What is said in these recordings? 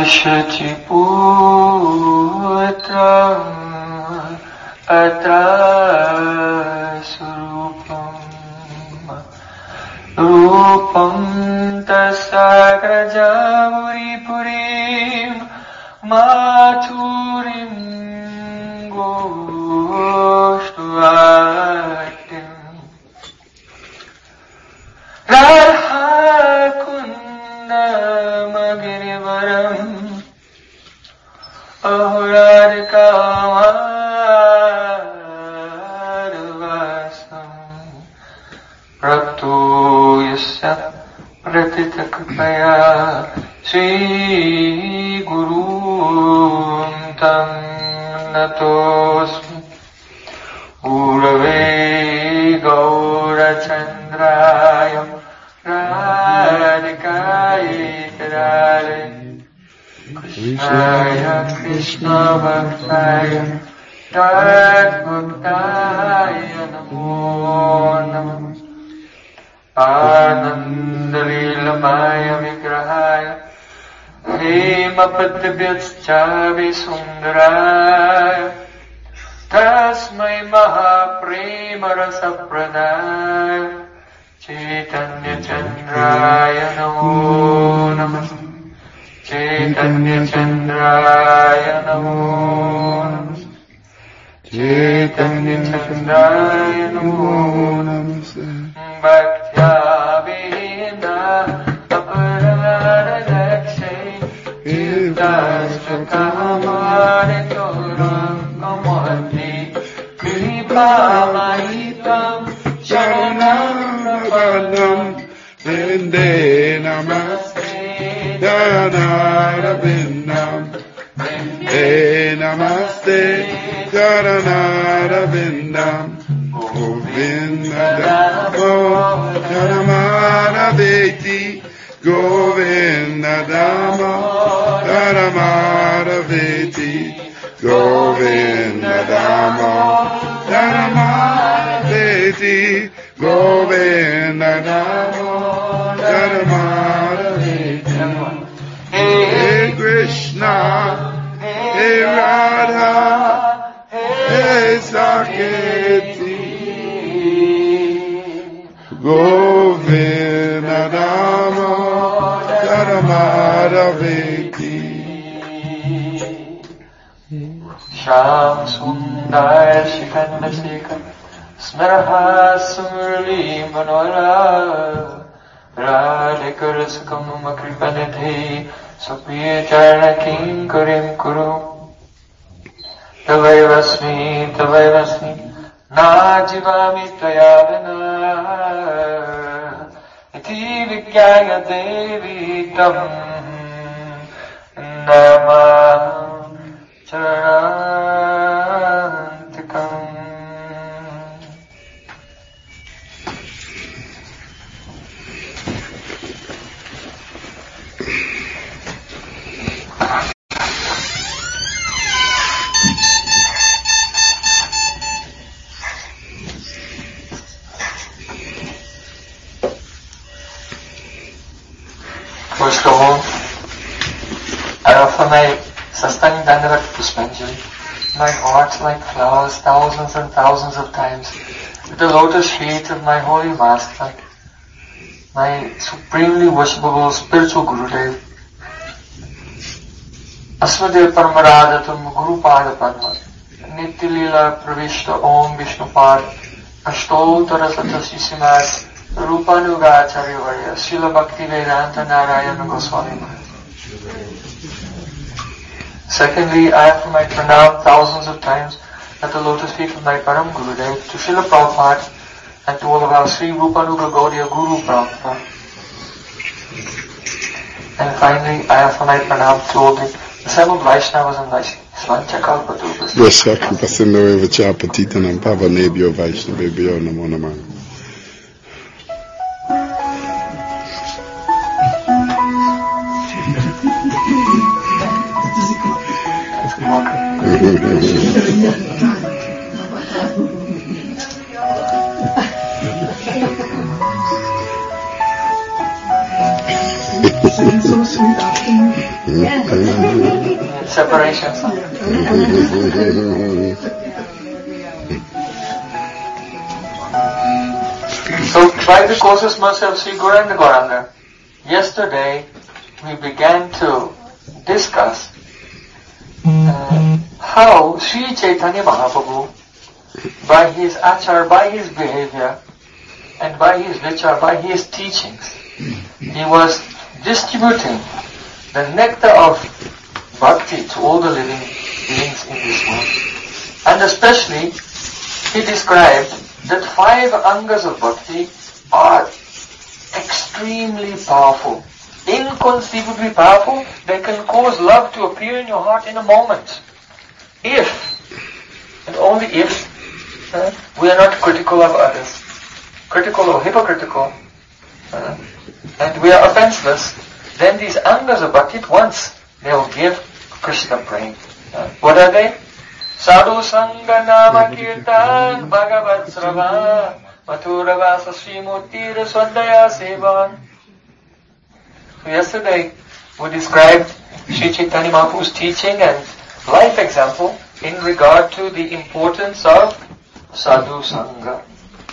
Shruti-putram atra-surupam Rupam tasagrajamuri-purim Maturim goshtuvatim Radha-kundam-agirivaram Ahuradikamadvasam Rapto yasya pratita-kripaya Sri Gurum tam natosmi Gurave Gaurachandraya Radhikaye Tarare Krishnaya Krishna Bhaktaya Tadbhaktaya Namo Namah Anandalilamaya Vigrahaya Hemapadavyaschavi Sundaraya Tasmai Mahaprema Rasapradaya Chaitanya Chandraya Namo Namah Chaitanya Chandraya Namo Namah Chaitanya Chandraya Namo Namah Bhaktya Vihina Aparada Dakshay Kirtasya Kamaritoram Kamohati Kripa Mahitam Sharanam Navadam Vinde Namaste Dharanarabindam Vinde Namaste Dharanarabindam Govinda Damo Dharamaraveti Govinda Damo Dharamaraveti Govinda Damo Dharamaraveti Govinda Damo Dharamaraveti Hey Krishna Hey Radha Hey Saketi Govinda Damo Dharamaraveti Sham Sundar Shikanda Shikar Smaraha Sumurli Manora Radhika Rasakam Kripanidhi Sapriya Charana Kinkarim Kuru Tavai Vasmi Najivami Tvayavana Iti Vikyaya Devi Tam Namah Charantikam First of all, I offer my Sastangi Dandavat Puspanjali, my heart like flowers thousands and thousands of times, with the lotus feet of my holy master, my supremely worshipable spiritual Gurudev. Asmadev Paramaradatam Guru Pada Padma, Nityalila Pravishta Om Vishnupad, Ashtotara Satasisimat, Rupanugacharya Varya, Srila Bhaktivedanta Narayana Goswami Maharaj. Secondly, I offer my pranam thousands of times at the lotus feet of my Param Gurudev, to Srila Prabhupada, and to all of our Sri Rupanuga Gaudiya Guru Prabhupada. And finally, I offer my pranam to all the assembled Vaishnavas and Vaishnavas. Svanchakalpatrupas. Vaishakalpasindawe Vachapatitanam Pavanebhyo Vaishnavebhyo Namo Namah. Singing so sweet afternoon. Separation song. So, by the courses mercy of Sri Gauranga Gauranga, yesterday we began to discuss how Sri Chaitanya Mahaprabhu, by his achar, by his behavior, and by his vichar, by his teachings, he was distributing the nectar of bhakti to all the living beings in this world. And especially, he described that 5 angas of bhakti are extremely powerful, inconceivably powerful. They can cause love to appear in your heart in a moment. If, and only if, we are not critical of others, critical or hypocritical, and we are offenseless, then these angas of bhakti at once, they will give Krishna prema. What are they? Sadhu Sangha Nama Kirtan Bhagavat Sravan Mathura Vasa Srimurti Swadhyaya Sevan. So yesterday we described Sri Chaitanya Mahaprabhu's teaching and life example in regard to the importance of Sadhu Sangha.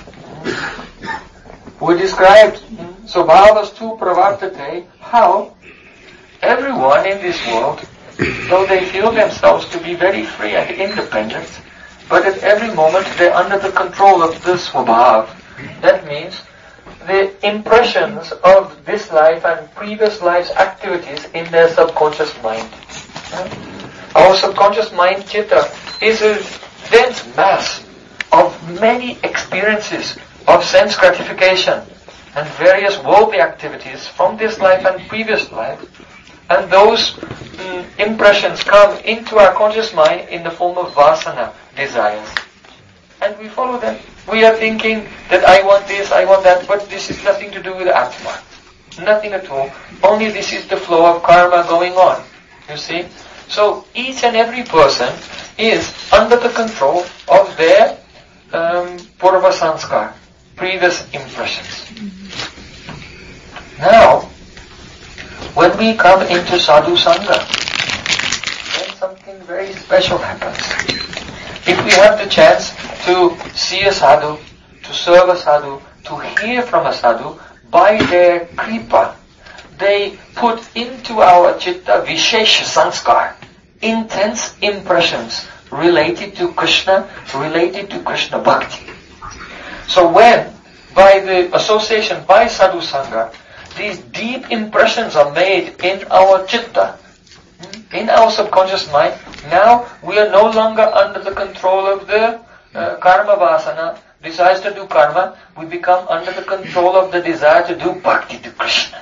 We described Svabhavastu Pravartate, how everyone in this world, though they feel themselves to be very free and independent, but at every moment they're under the control of the Svabhav. That means the impressions of this life and previous life's activities in their subconscious mind. Our subconscious mind, Chitta, is a dense mass of many experiences of sense gratification and various worldly activities from this life and previous life. And those impressions come into our conscious mind in the form of vasana, desires. And we follow them. We are thinking that I want this, I want that, but this is nothing to do with Atma. Nothing at all. Only this is the flow of karma going on. You see? So each and every person is under the control of their purva sanskar, previous impressions. Now, when we come into sadhu sangha, then something very special happens. If we have the chance to see a sadhu, to serve a sadhu, to hear from a sadhu, by their kripa, they put into our chitta vishesh sanskar, intense impressions related to Krishna bhakti. So when, by the association, by sadhu sangha, these deep impressions are made in our chitta, in our subconscious mind, now we are no longer under the control of the karma vasana, desires to do karma, we become under the control of the desire to do bhakti to Krishna.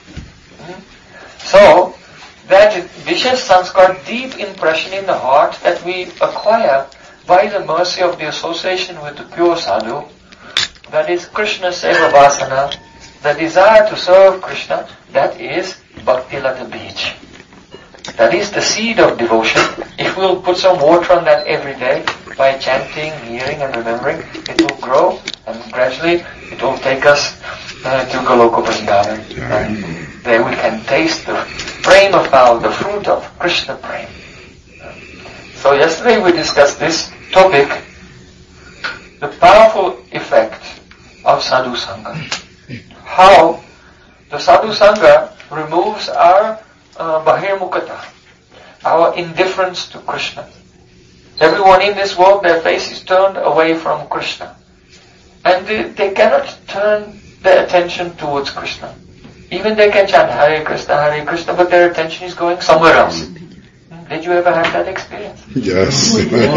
So, that vishesh sanskar, deep impression in the heart that we acquire by the mercy of the association with the pure sadhu, that is Krishna seva vasana, the desire to serve Krishna, that is bhakti lata bij. That is the seed of devotion. If we'll put some water on that every day, by chanting, hearing and remembering, it will grow and gradually it will take us to Goloka Vrindavan. There we can taste the prema fal, the fruit of Krishna prema. So yesterday we discussed this topic, the powerful effect of sadhu sangha. How the sadhu sangha removes our bahirmukata, our indifference to Krishna. Everyone in this world, their face is turned away from Krishna. And they cannot turn their attention towards Krishna. Even they can chant Hare Krishna, but their attention is going somewhere else. Did you ever have that experience? Yes.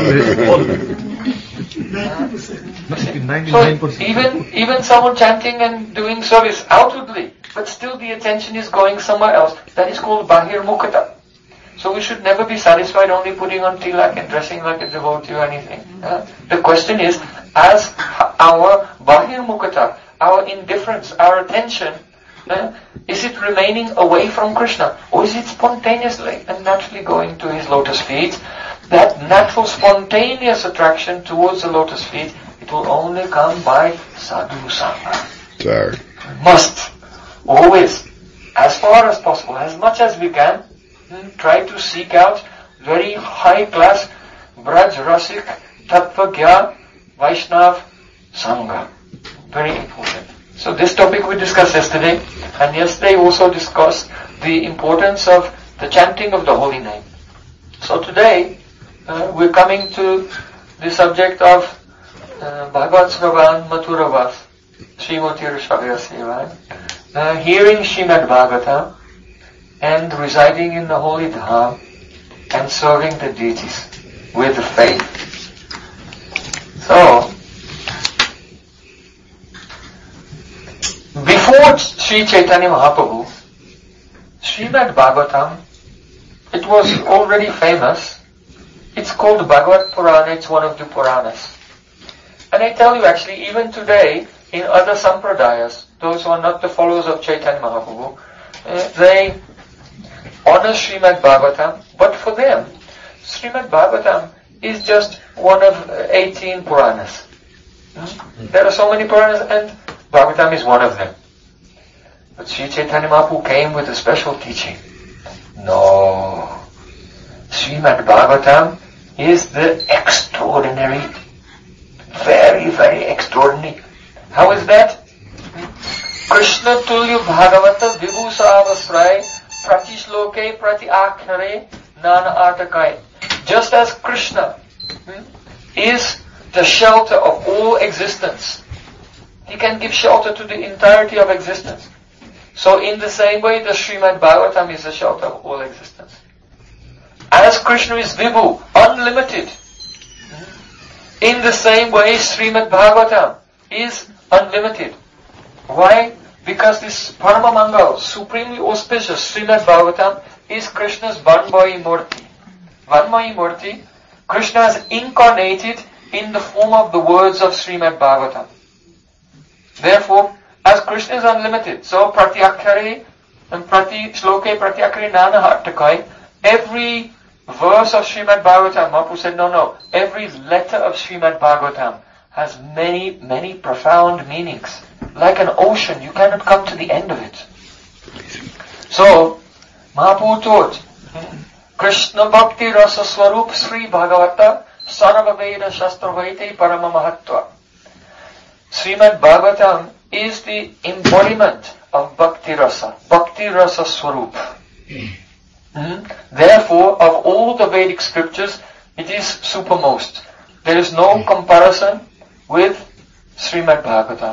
So even someone chanting and doing service outwardly, but still the attention is going somewhere else. That is called bahirmukata. So we should never be satisfied only putting on tilak and dressing like a devotee or anything. The question is, as our bahirmukata, our indifference, our attention, is it remaining away from Krishna, or is it spontaneously and naturally going to his lotus feet? That natural spontaneous attraction towards the lotus feet, it will only come by sadhu sangha. Sorry. Must always as far as possible, as much as we can, try to seek out very high class Braj Rasik Tattva Gyan Vaishnav Sangha. Very important. So this topic we discussed yesterday, and yesterday also discussed the importance of the chanting of the holy name. So today we're coming to the subject of Bhagavad Sravan Mathuravas, Srimati Rishabhya Seva, hearing Srimad Bhagavatam and residing in the holy Dham and serving the deities with faith. So, before Sri Chaitanya Mahaprabhu, Srimad Bhagavatam, it was already famous. It's called Bhagavad Purana, it's one of the Puranas. And I tell you actually, even today, in other Sampradayas, those who are not the followers of Chaitanya Mahaprabhu, they honor Srimad Bhagavatam, but for them, Srimad Bhagavatam is just one of 18 Puranas. There are so many Puranas and Bhagavatam is one of them. But Sri Chaitanya Mahaprabhu came with a special teaching. No. Srimad Bhagavatam is the extraordinary, very, very extraordinary. How is that? Krishna Tulya Bhagavata Vibhu Savasrai Prati Shloke Prati Akshare Nana Artakai. Just as Krishna is the shelter of all existence, he can give shelter to the entirety of existence. So in the same way, the Srimad Bhagavatam is the shelter of all existence. As Krishna is Vibhu, unlimited, in the same way Srimad Bhagavatam is unlimited. Why? Because this Paramamangal, supremely auspicious Srimad Bhagavatam is Krishna's Vanmaya Murti. Vanmaya Murti, Krishna is incarnated in the form of the words of Srimad Bhagavatam. Therefore, as Krishna is unlimited, so Pratyakshare and Prati Shloke Pratyakshare Nana Hartakai, every verse of Srimad Bhagavatam, Mahaprabhu said, no, every letter of Srimad Bhagavatam has many, many profound meanings. Like an ocean, you cannot come to the end of it. So, Mahaprabhu taught, Krishna Bhakti Rasa Swarup Sri Bhagavata Sarva Veda Shastra Vaite Parama Mahatva. Srimad Bhagavatam is the embodiment of Bhakti Rasa Swarup. Therefore, of all the Vedic scriptures, it is supermost. There is no comparison with Srimad Bhagavatam.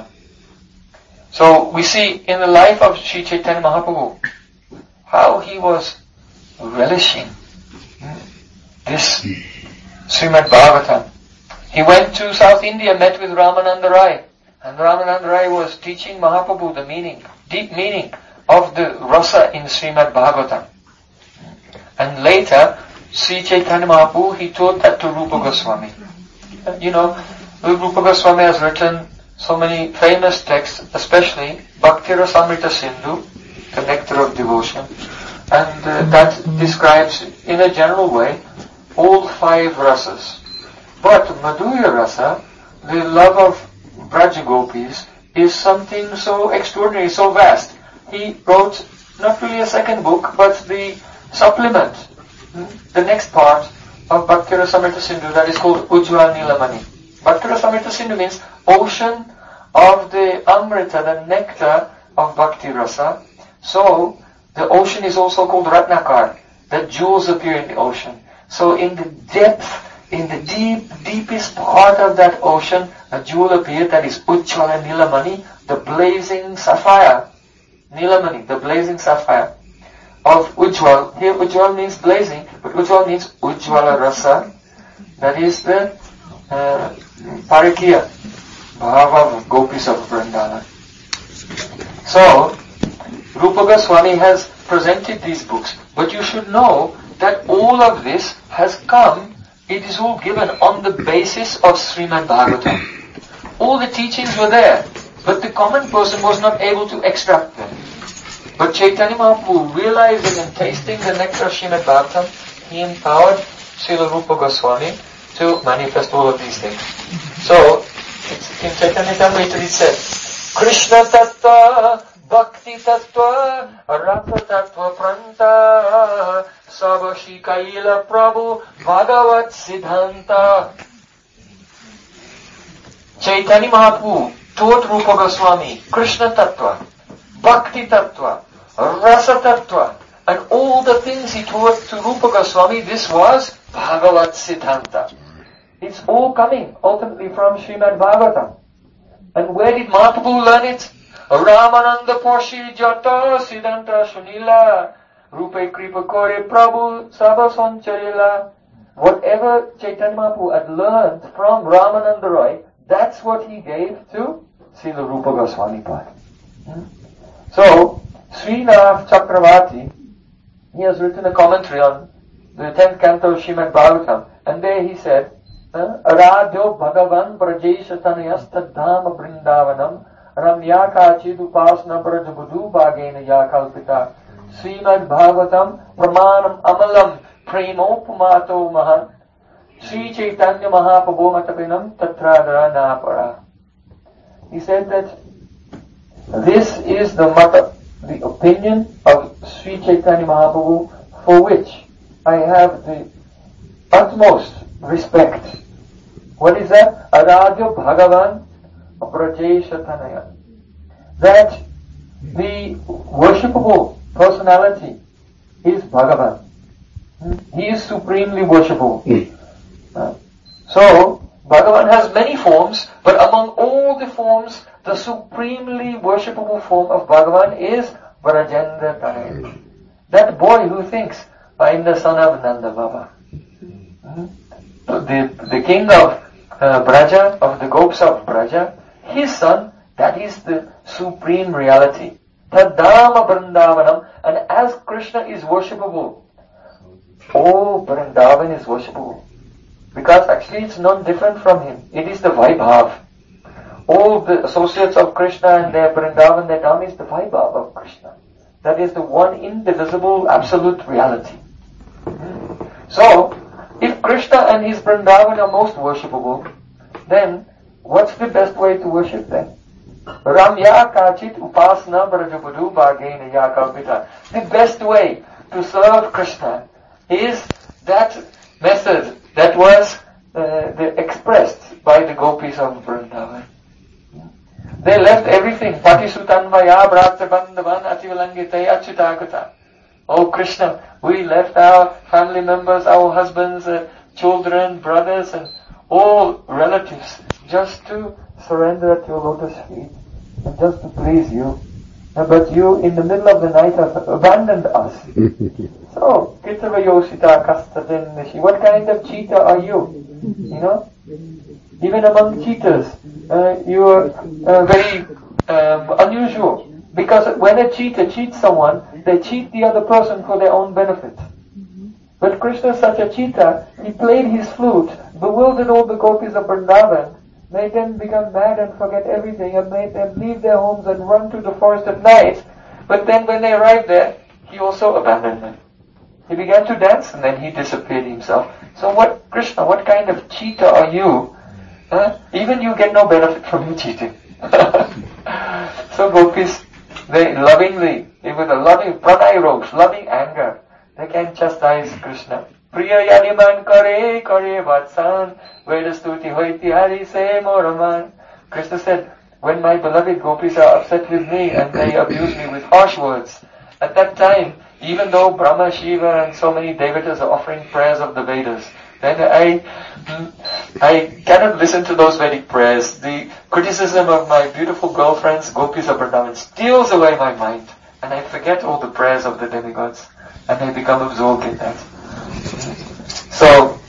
So we see in the life of Sri Chaitanya Mahaprabhu how he was relishing this Srimad Bhagavatam. He went to South India, met with Ramananda Rai, and Ramananda Rai was teaching Mahaprabhu the meaning, deep meaning of the rasa in Srimad Bhagavatam. And later, Sri Chaitanya Mahaprabhu, he taught that to Rupa Goswami. You know, Rupa Goswami has written so many famous texts, especially Bhakti Rasamrita Sindhu, the nectar of devotion, and that describes in a general way all 5 rasas. But Madhurya Rasa, the love of Braja Gopis, is something so extraordinary, so vast. He wrote not really a second book, but the supplement, the next part of Bhakti Rasamrita Sindhu, that is called Ujjwal Nilamani. Bhakti Rasamrita Sindhu means ocean of the Amrita, the nectar of Bhakti Rasa. So, the ocean is also called Ratnakar, that jewels appear in the ocean. So in the depth, in the deepest part of that ocean, a jewel appeared, that is Ujjwala Nilamani, the blazing sapphire. Nilamani, the blazing sapphire of Ujjwal. Here Ujjwal means blazing, but Ujjwal means Ujjwala Rasa. That is the Parikiya, Bhava of Gopis of Vrindana. So, Rupa Goswami has presented these books, but you should know that all of this has come, it is all given on the basis of Srimad Bhagavatam. All the teachings were there, but the common person was not able to extract them. But Chaitanya Mahaprabhu, realizing and tasting the nectar of Srimad Bhagavatam, he empowered Srila Rupa Goswami to manifest all of these things. So, in Chaitanya Charitamrita it said, Krishna Tattva Bhakti Tattva, Rasa Tattva Pranta, Sabashi Kaila Prabhu, Bhagavat Siddhanta. Chaitanya Mahaprabhu taught Rupa Goswami Krishna Tattva, Bhakti Tattva, Rasa Tattva, and all the things he taught to Rupa Goswami. This was Bhagavat Siddhanta. It's all coming ultimately from Srimad Bhagavatam. And where did Mahaprabhu learn it? Ramananda Porshi Jata Siddhanta Sunila Rupe Kripa Kore Prabhu Sabha Sancharila. Whatever Chaitanya Mahaprabhu had learned from Ramananda Roy, that's what he gave to Srila Rupa Goswami Pad. So, Srinath Chakravarti, he has written a commentary on the 10th canto of Srimad Bhagavatam, and there he said, Aradyo Bhagavan Brajeshatanayas Tadhama Vrindavanam Ramyaka Chidupasna Brajabudu Bhagena Yakalpita Srimad Bhagavatam Pramanam Amalam Premopumato Mahan Sri Chaitanya Mahaprabhu Matapinam Tatradara Napara. He said that this is the opinion of Sri Chaitanya Mahaprabhu, for which I have the utmost respect. What is that? Aradya Bhagavan Brajeshatanaya. That the worshipable personality is Bhagavan. He is supremely worshipable. So, Bhagavan has many forms, but among all the forms, the supremely worshipable form of Bhagavan is Brajendra Tanaya. That boy who thinks, I am the son of Nanda Baba. The king of Braja, of the Gops of Braja, his son, that is the supreme reality. Tadama Vrindavanam, and as Krishna is worshipable, all Vrindavan is worshipable. Because actually it's not different from him. It is the Vaibhav. All the associates of Krishna and their Vrindavan, their Dham is the Vaibhav of Krishna. That is the one indivisible absolute reality. So, if Krishna and his Vrindavan are most worshipable, then what's the best way to worship them? Ramya Kachit Upasna Brajabudu Bhagena Yakalpita. The best way to serve Krishna is that method that was expressed by the gopis of Vrindavan. They left everything. Patisutanvaya Bhratabandhavan Ativalangitaya Chitakata. Oh Krishna, we left our family members, our husbands, children, brothers, and all relatives just to surrender at your lotus feet and just to please you. But you, in the middle of the night, have abandoned us. So, Kitava Yoshita Kastaden Nishi, what kind of cheetah are you? You know? Even among cheetahs, you are very unusual. Because when a cheetah cheats someone, they cheat the other person for their own benefit. But Krishna is such a cheetah, he played his flute, bewildered all the gopis of Vrindavan, made them become mad and forget everything, and made them leave their homes and run to the forest at night. But then when they arrived there, he also abandoned them. He began to dance and then he disappeared himself. So what, Krishna, what kind of cheetah are you? Even you get no benefit from your cheating. So gopis, they lovingly, with a loving pranay rogs, loving anger, they can chastise Krishna. Priya yadiman kare kare vatsan, vedastuti hoiti hari se moraman. Krishna said, when my beloved gopis are upset with me and they abuse me with harsh words, at that time, even though Brahma, Shiva and so many devatas are offering prayers of the Vedas, then I cannot listen to those Vedic prayers. The criticism of my beautiful girlfriends, gopis of Vrindavan, steals away my mind, and I forget all the prayers of the demigods, and I become absorbed in that. So,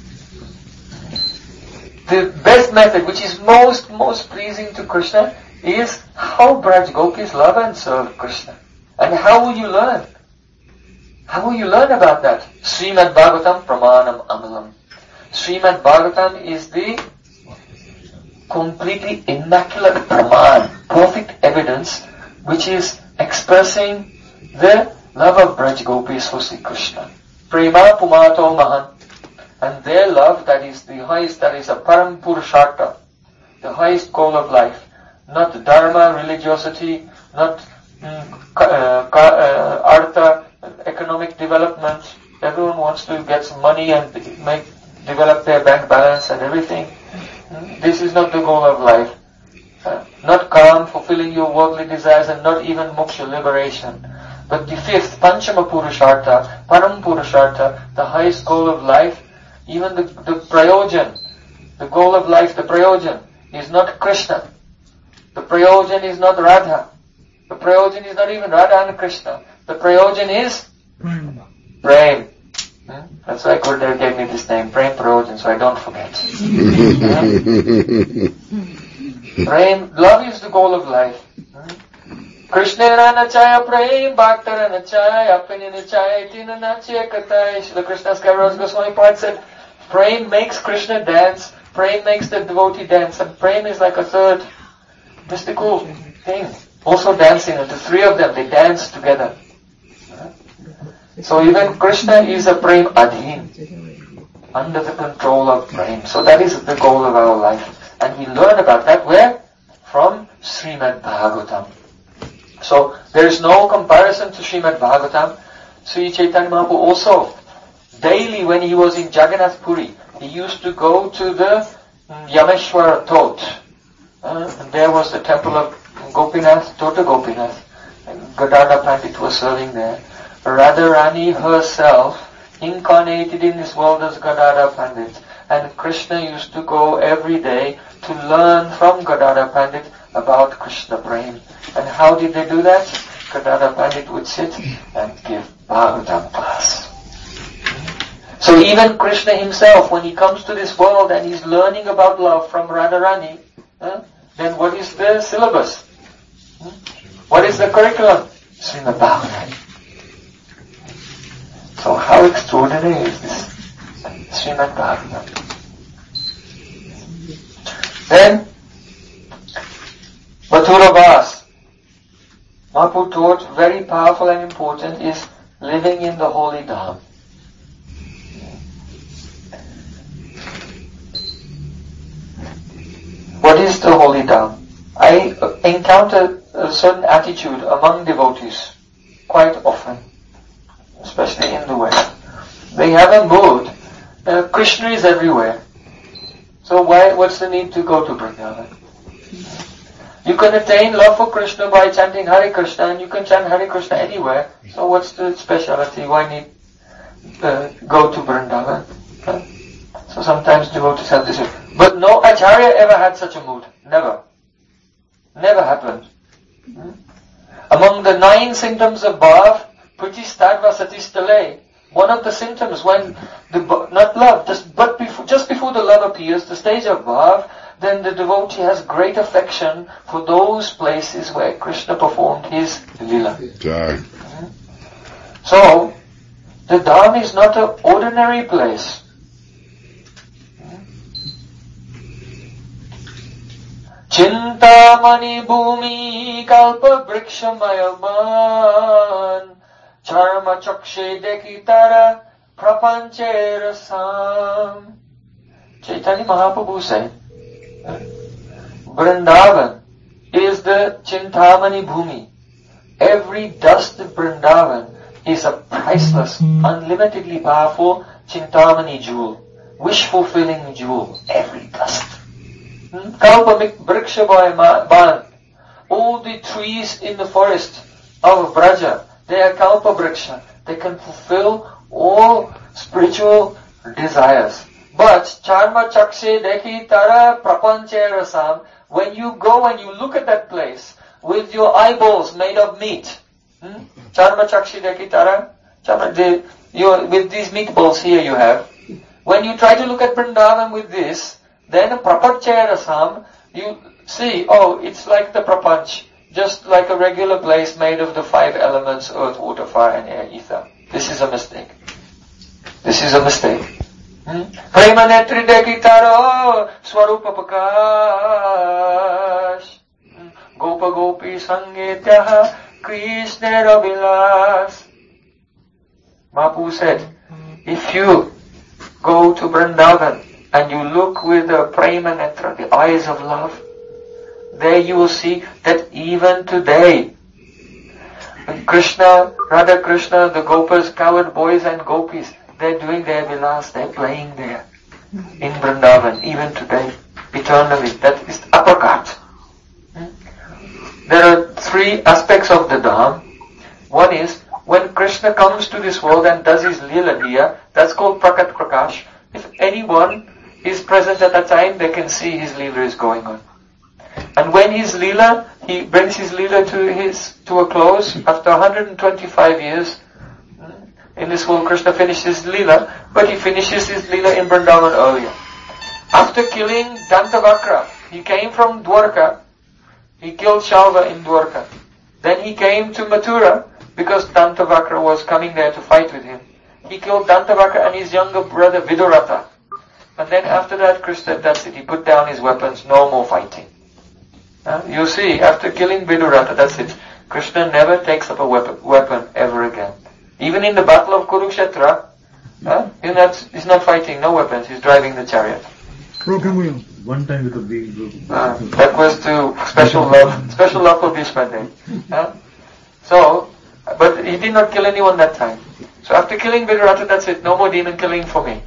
the best method, which is most pleasing to Krishna, is how Braj gopis love and serve Krishna. And how will you learn? How will you learn about that? Srimad Bhagavatam Pramanam Amalam. Srimad Bhagavatam is the completely immaculate Praman, perfect evidence, which is expressing the love of Braj gopis for Sri Krishna. Prema Pumato Mahan. And their love, that is the highest, that is a Param Purushartha, the highest goal of life. Not dharma, religiosity, not artha, economic development. Everyone wants to get some money and develop their bank balance and everything. This is not the goal of life. Not calm, fulfilling your worldly desires, and not even moksha, liberation. But the fifth, Panchama Purushartha, Param Purushartha, the highest goal of life, even the prayojan, the goal of life, the prayojan, is not Krishna. The prayojan is not Radha. The prayojan is not even Radha and Krishna. The prayojan is Prem. That's why Gurudev gave me this name, Prem Prayojan, so I don't forget. Prem, love is the goal of life. Krishna nachaya prem, bhaktara nachaya, apini nachaya, itina nachaya katai. Shri Krishna's Kaviraj Goswami Pad said, Prem makes Krishna dance, Prem makes the devotee dance, and Prem is like a third mystical thing. Also dancing, and the three of them, they dance together. So even Krishna is a Prem Adhin, under the control of Prem. So that is the goal of our life. And we learn about that where? From Srimad Bhagavatam. So there is no comparison to Srimad Bhagavatam. Sri Chaitanya Mahaprabhu also, daily when he was in Jagannath Puri, he used to go to the Yameshwar Tot. And there was the temple of Gopinath, Tota Gopinath. And Gadadhar Pandit was serving there. Radharani herself incarnated in this world as Gadadhar Pandit. And Krishna used to go every day to learn from Gadadhar Pandit about Krishna Prem. And how did they do that? Gadadhar Pandit would sit and give Bhagavatam class. So even Krishna himself, when he comes to this world and he's learning about love from Radharani, then what is the syllabus? What is the curriculum? Srimad Bhagavatam. So how extraordinary is this Srimad Bhagavatam? Then, Mathura Vas, Mahaprabhu taught, very powerful and important, is living in the holy Dham. What is the holy Dham? I encounter a certain attitude among devotees quite often, especially in the West. They have a mood, Krishna is everywhere. So what's the need to go to Vrindavan? You can attain love for Krishna by chanting Hare Krishna, and you can chant Hare Krishna anywhere. So what's the speciality? Why need go to Vrindavan? So sometimes devotees have this. But no Acharya ever had such a mood. Never. Never happened. Among the 9 symptoms of bhav, Priti Stadva Satistale, one of the symptoms when not love, just before the love appears, the stage of bhav, then the devotee has great affection for those places where Krishna performed his lila. So, the Dham is not an ordinary place. Chintamani bhumi kalpa vrikshamayaman charma chakshe dekitara prapanche rasam. Chaitanya Mahaprabhu said, Vrindavan is the Chintamani bhumi. Every dust of Vrindavan is a priceless, unlimitedly powerful Chintamani jewel, wish-fulfilling jewel. Every dust. Kalpamik Vrikshabayaman. All the trees in the forest of Braja, they are Kalpa Vriksha. They can fulfill all spiritual desires. But Charma Chakshe Dekhi Tara Prapanche Rasam, when you go and you look at that place with your eyeballs made of meat, Charma Chakshe Dekhi Tara, with these meatballs here you have. When you try to look at Vrindavan with this, then Prapanche Rasam, you see, it's like the Prapanch, just like a regular place made of the 5 elements, earth, water, fire and air, ether. This is a mistake. This is a mistake. Prema netri dekhi taro swarupa prakash Gopa gopi sangetyaha Krishna ravilas. Mahaprabhu said, if you go to Vrindavan and you look with the prema netra, the eyes of love, there you will see that even today And Krishna, Radha Krishna, the Gopas, cowherd boys and gopis, they're doing their vilas, they're playing there in Vrindavan, even today, eternally. That is aprakat. There are three aspects of the Dham. One is, when Krishna comes to this world and does his Leela here, that's called Prakat Prakash. If anyone is present at that time, they can see his Leela is going on. And when his Leela, he brings his Leela to a close, after 125 years, in this world Krishna finishes Leela, but he finishes his Leela in Vrindavan earlier. After killing Dantavakra, he came from Dwarka, he killed Shalva in Dwarka. Then he came to Mathura, because Dantavakra was coming there to fight with him. He killed Dantavakra and his younger brother Vidurata. And then after that, Krishna, that's it, he put down his weapons, no more fighting. You see, after killing Vidurata, that's it. Krishna never takes up a weapon ever again. Even in the battle of Kurukshetra, he's not fighting, no weapons, he's driving the chariot. Broken wheel. One time with a big group. That was to special love for Bhishma Dev. So, but he did not kill anyone that time. So after killing Vidurata, that's it, no more demon killing for me.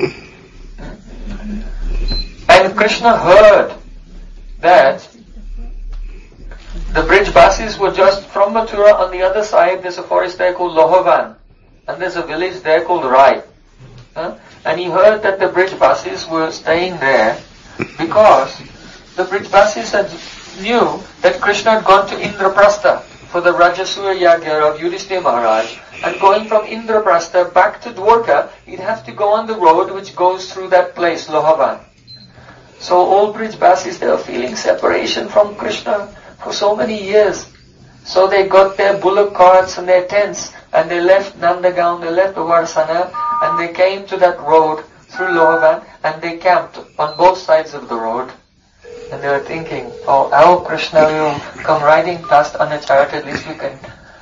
And Krishna heard that the Brijbasis were just from Mathura. On the other side, there's a forest there called Lohavan, and there's a village there called Rai. And he heard that the Brijbasis were staying there because the Brijbasis knew that Krishna had gone to Indraprastha for the Rajasuya Yagya of Yudhishthira Maharaj, and going from Indraprastha back to Dwarka, he'd have to go on the road which goes through that place, Lohavan. So all Brijbasis, they were feeling separation from Krishna for so many years. So they got their bullock carts and their tents, and they left Nandagaon, they left Varsana, and they came to that road through Lohavan, and they camped on both sides of the road. And they were thinking, oh, our Krishna will come riding past on a chariot, at least we can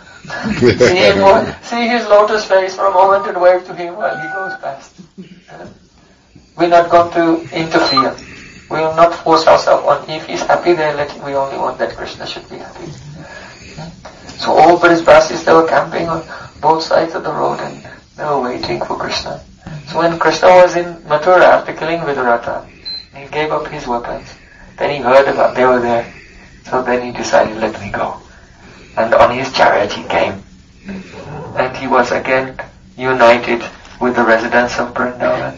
see his lotus face for a moment and wave to him while he goes past. We're not going to interfere. We will not force ourselves on. If he's happy there, we only want that Krishna should be happy. So all Brijbasis, they were camping on both sides of the road and they were waiting for Krishna. So when Krishna was in Mathura after killing Vidurata, he gave up his weapons. Then he heard about they were there. So then he decided, let me go. And on his chariot he came. And he was again united with the residents of Vrindavan.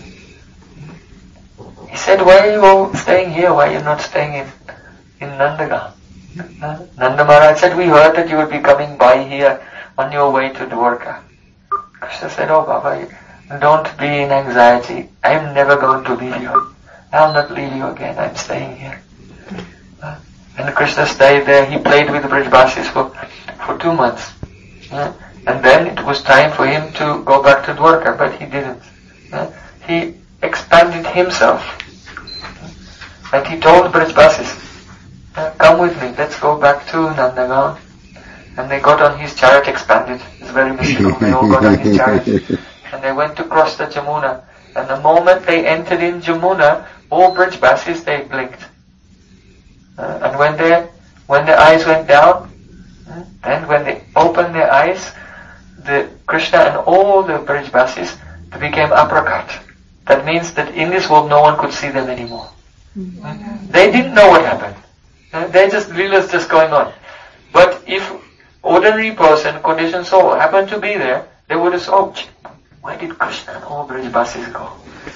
He said, why are you all staying here? Why are you not staying in Nandagaon? Nanda Maharaj said, we heard that you would be coming by here on your way to Dwarka. Krishna said, oh Baba, don't be in anxiety. I am never going to leave you. I will not leave you again. I am staying here. And Krishna stayed there. He played with the Brijbasis for 2 months. And then it was time for him to go back to Dwarka, but he didn't. He expanded himself. And he told Brijbasis, come with me, let's go back to Nandagaon. And they got on his chariot, expanded. It's very mystical. They all got on his chariot. And they went to cross the Jamuna. And the moment they entered in Jamuna, all Brijbasis, they blinked. And when their eyes went down, then when they opened their eyes, the Krishna and all the Brijbasis, they became aprakat. That means that in this world no one could see them anymore. They didn't know what happened. Leela's just going on. But if ordinary person, conditioned soul, happened to be there, they would have said, oh, where did Krishna and all Brijbasis go?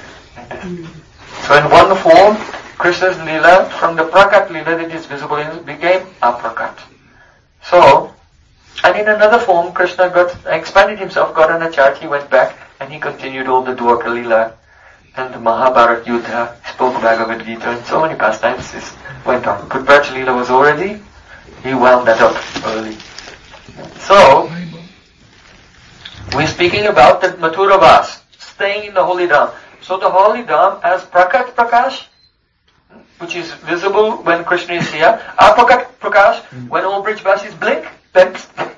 So in one form, Krishna's Leela, from the Prakat Leela that is visible in it, became aprakat. So, and in another form, Krishna expanded himself, got on a chariot, he went back, and he continued all the Dwarka Leela, and the Mahabharata Yuddha, spoke Bhagavad Gita, and so many pastimes this went on. But Braj Leela was already, he wound that up early. So, we're speaking about the Mathura Vas, staying in the Holy Dham. So the Holy Dham as Prakat Prakash, which is visible when Krishna is here, Aprakat Prakash, when all Brijbasis blink, then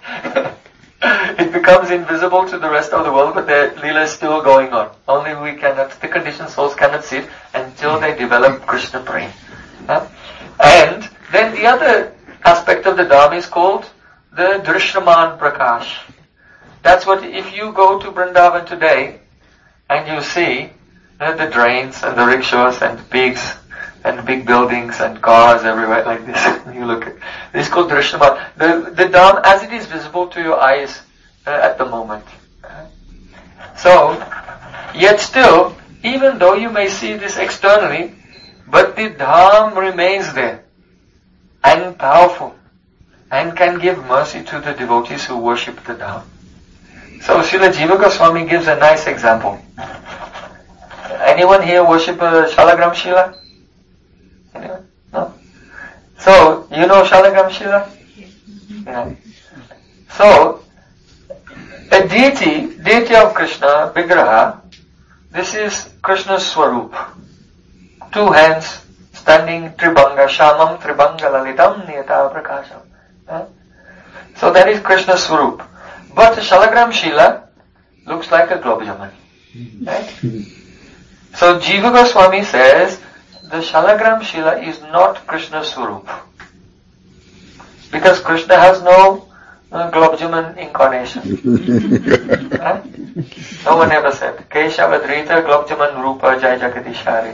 it becomes invisible to the rest of the world, but the Leela is still going on. Only the conditioned souls cannot see it until they develop Krishna Prem. And then the other aspect of the Dham is called the Drishyaman Prakash. That's what, if you go to Vrindavan today and you see the drains and the rickshaws and pigs and big buildings and cars everywhere like this, you look at this is called Drishyaman. The Dham as it is visible to your eyes at the moment. So, yet still, even though you may see this externally, but the Dham remains there and powerful and can give mercy to the devotees who worship the Dham. So Srila Jiva Goswami gives a nice example. Anyone here worship Shalagram Shila? Anyone? No? So, you know Shalagram Shila? Yeah. So, a deity of Krishna, Vigraha, this is Krishna's Swarup. 2 hands, standing Tribanga, Shamam Tribanga Lalitam Niyata Prakasham. So that is Krishna's Swarup. But the Shalagram Shila looks like a globe jamun. Right? So Jiva Goswami says the Shalagram Shila is not Krishna's Swarup. Because Krishna has no globe jamun incarnation. Right? No one ever said, Keshavadrita globe jamun rupa jai jagadishari.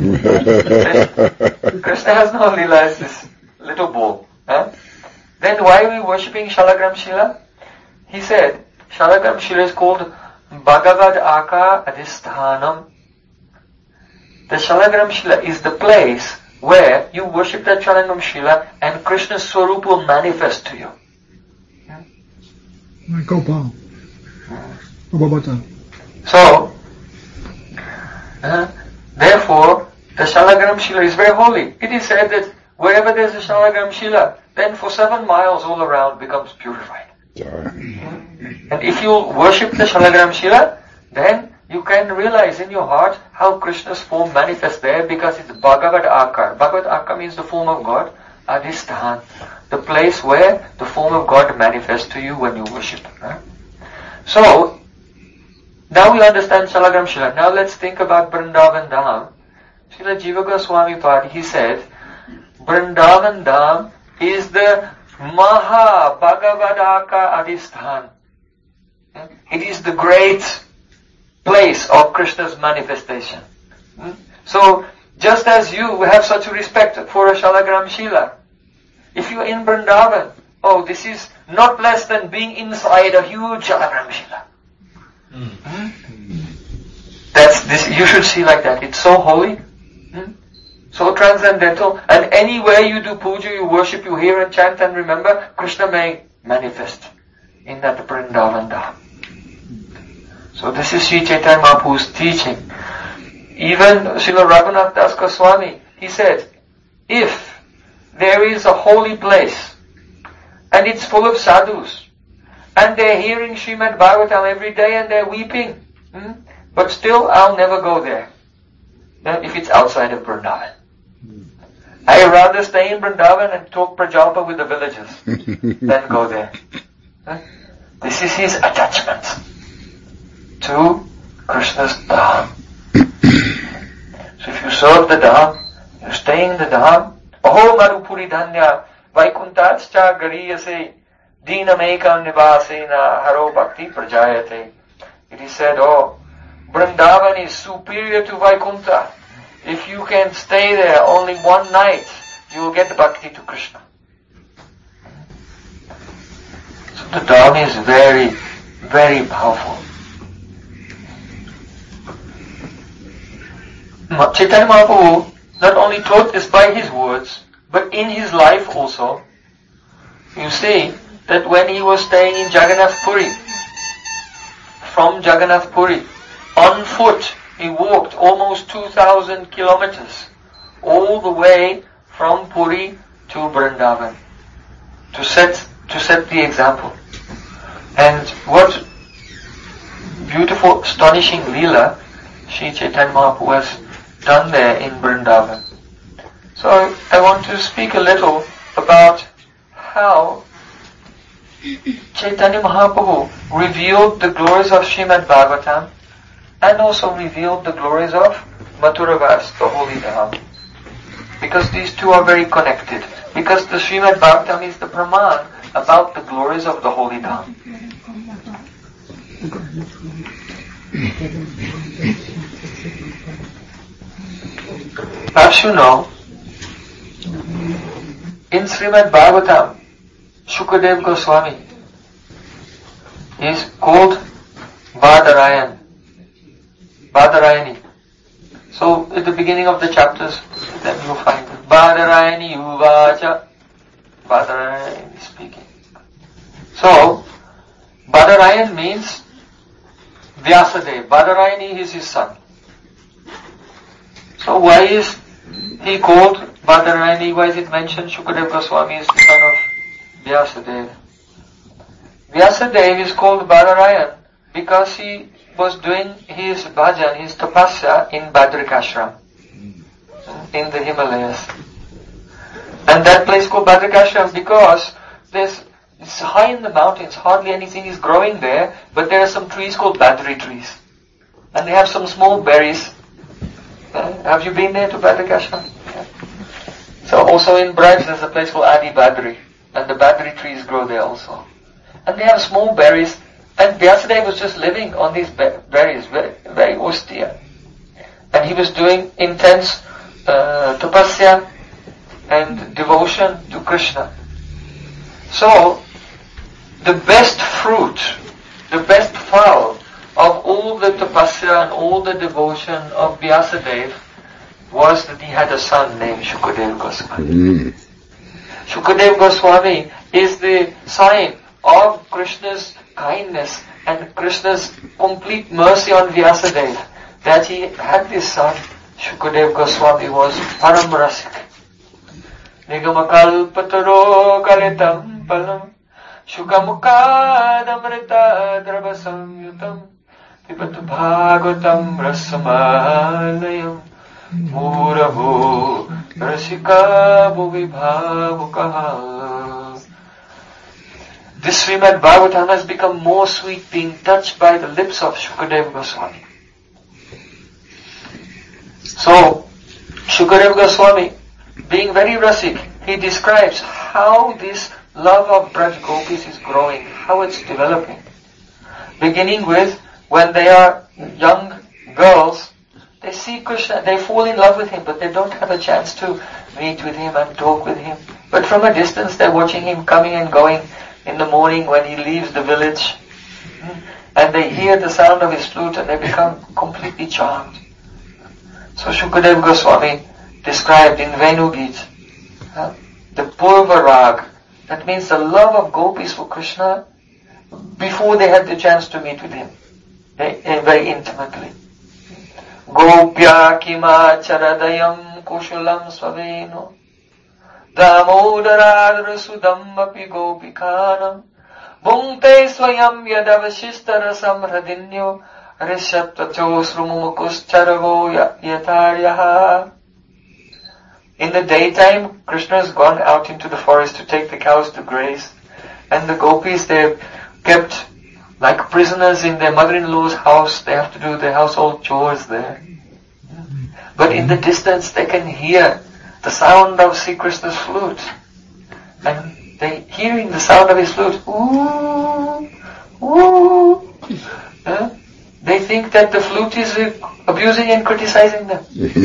Krishna has no lila as this little ball. Then why are we worshipping Shalagram Shila? He said, Shalagram Shila is called Bhagavad Aka Adhisthanam. The Shalagram Shila is the place where you worship that Shalagram Shila and Krishna's Swarup will manifest to you. Gopal. Babata. So, therefore, the Shalagram Shila is very holy. It is said that wherever there is a Shalagram Shila, then for 7 miles all around becomes purified. And if you worship the Shalagram Shila, then you can realize in your heart how Krishna's form manifests there because it's Bhagavad Akar. Bhagavad Akar means the form of God. Adhisthan, the place where the form of God manifests to you when you worship. So, now we understand Shalagram Shila. Now let's think about Vrindavan Dham. Srila Jiva Goswami Pad, he said, Vrindavan Dham is the Maha Bhagavadaka Adhisthan. It is the great place of Krishna's manifestation. So, just as you have such a respect for a Shalagram Shila, if you are in Vrindavan, this is not less than being inside a huge Shalagram Shila. That's this. You should see like that. It's so holy, so transcendental, and anywhere you do puja, you worship, you hear and chant and remember, Krishna may manifest in that Vrindavan Dham. So this is Sri Chaitanya Mahaprabhu's teaching. Even Srila Raghunath Das Goswami, he said, if there is a holy place and it's full of sadhus and they're hearing Srimad Bhagavatam every day and they're weeping, but still I'll never go there if it's outside of Vrindavan. I rather stay in Vrindavan and talk Prajalpa with the villagers than go there. This is his attachment to Krishna's Dham. So if you serve the Dham, you stay in the Dham. Aho Marupuri Dhanya Vaikuntatscha Gariyase Dinamekam Nivasena Haro Bhakti Prajayate. It is said, Vrindavan is superior to Vaikunta. If you can stay there only one night, you will get bhakti to Krishna. So the Dham is very, very powerful. Chaitanya Mahaprabhu not only taught this by his words, but in his life also. You see that when he was staying in Jagannath Puri, from Jagannath Puri, on foot, he walked almost 2,000 kilometers, all the way from Puri to Vrindavan, to set the example. And what beautiful, astonishing Leela Sri Chaitanya Mahaprabhu has done there in Vrindavan. So I want to speak a little about how Chaitanya Mahaprabhu revealed the glories of Srimad Bhagavatam and also revealed the glories of Mathuravas, the holy Dham. Because these two are very connected. Because the Srimad Bhagavatam is the Praman about the glories of the holy Dham. Perhaps you know, in Srimad Bhagavatam, Shukadev Goswami is called Badarayani. So at the beginning of the chapters, then you find it. Badarayani Uvacha. Badarayani is speaking. So, Badarayan means Vyasadeva. Badarayani is his son. So why is he called Badarayani? Why is it mentioned Shukadev Goswami is the son of Vyasadeva? Vyasadeva is called Badarayan because he was doing his bhajan, his tapasya in Badrikashram, in the Himalayas. And that place called Badrikashram because it's high in the mountains, hardly anything is growing there, but there are some trees called Badri trees. And they have some small berries. Have you been there to Badrikashram? Yeah. So also in Braj there's a place called Adi Badri, and the Badri trees grow there also. And they have small berries, and Vyasadeva was just living on these berries, very, very austere. And he was doing intense tapasya and devotion to Krishna. So, the best fruit, the best flower of all the tapasya and all the devotion of Vyasadeva was that he had a son named Shukadev Goswami. Shukadev Goswami is the sign of Krishna's kindness and Krishna's complete mercy on Vyasadeva, that he had this son. Shukadev Goswami was Param Rasik. Nigamakal kalitam palam Shukamukadamrita dravasamyutam Pipatu bhagavatam rasamalayam Muraho rasika bhuvibhavukaha. This Srimad Bhagavatam has become more sweet being touched by the lips of Shukadev Goswami. So, Shukadev Goswami, being very rasik, he describes how this love of Braj Gopis is growing, how it's developing. Beginning with, when they are young girls, they see Krishna, they fall in love with him, but they don't have a chance to meet with him and talk with him. But from a distance they're watching him coming and going in the morning when he leaves the village. And they hear the sound of his flute and they become completely charmed. So Shukadev Goswami described in Venu Geet, the Purva Rag, that means the love of gopis for Krishna before they had the chance to meet with him, very intimately. Gopya kima charadayam kushulam svaveno damodarad sudam api gopikanam bhungte swayam yadavashistara samhradinyo rishatvacho srumumukuscharavo yataryaha. In the daytime, Krishna has gone out into the forest to take the cows to graze, and the gopis, they're kept like prisoners in their mother-in-law's house. They have to do their household chores there. But in the distance, they can hear the sound of Sri Krishna's flute. And they, hearing the sound of his flute, ooh, ooh, they think that the flute is abusing and criticizing them.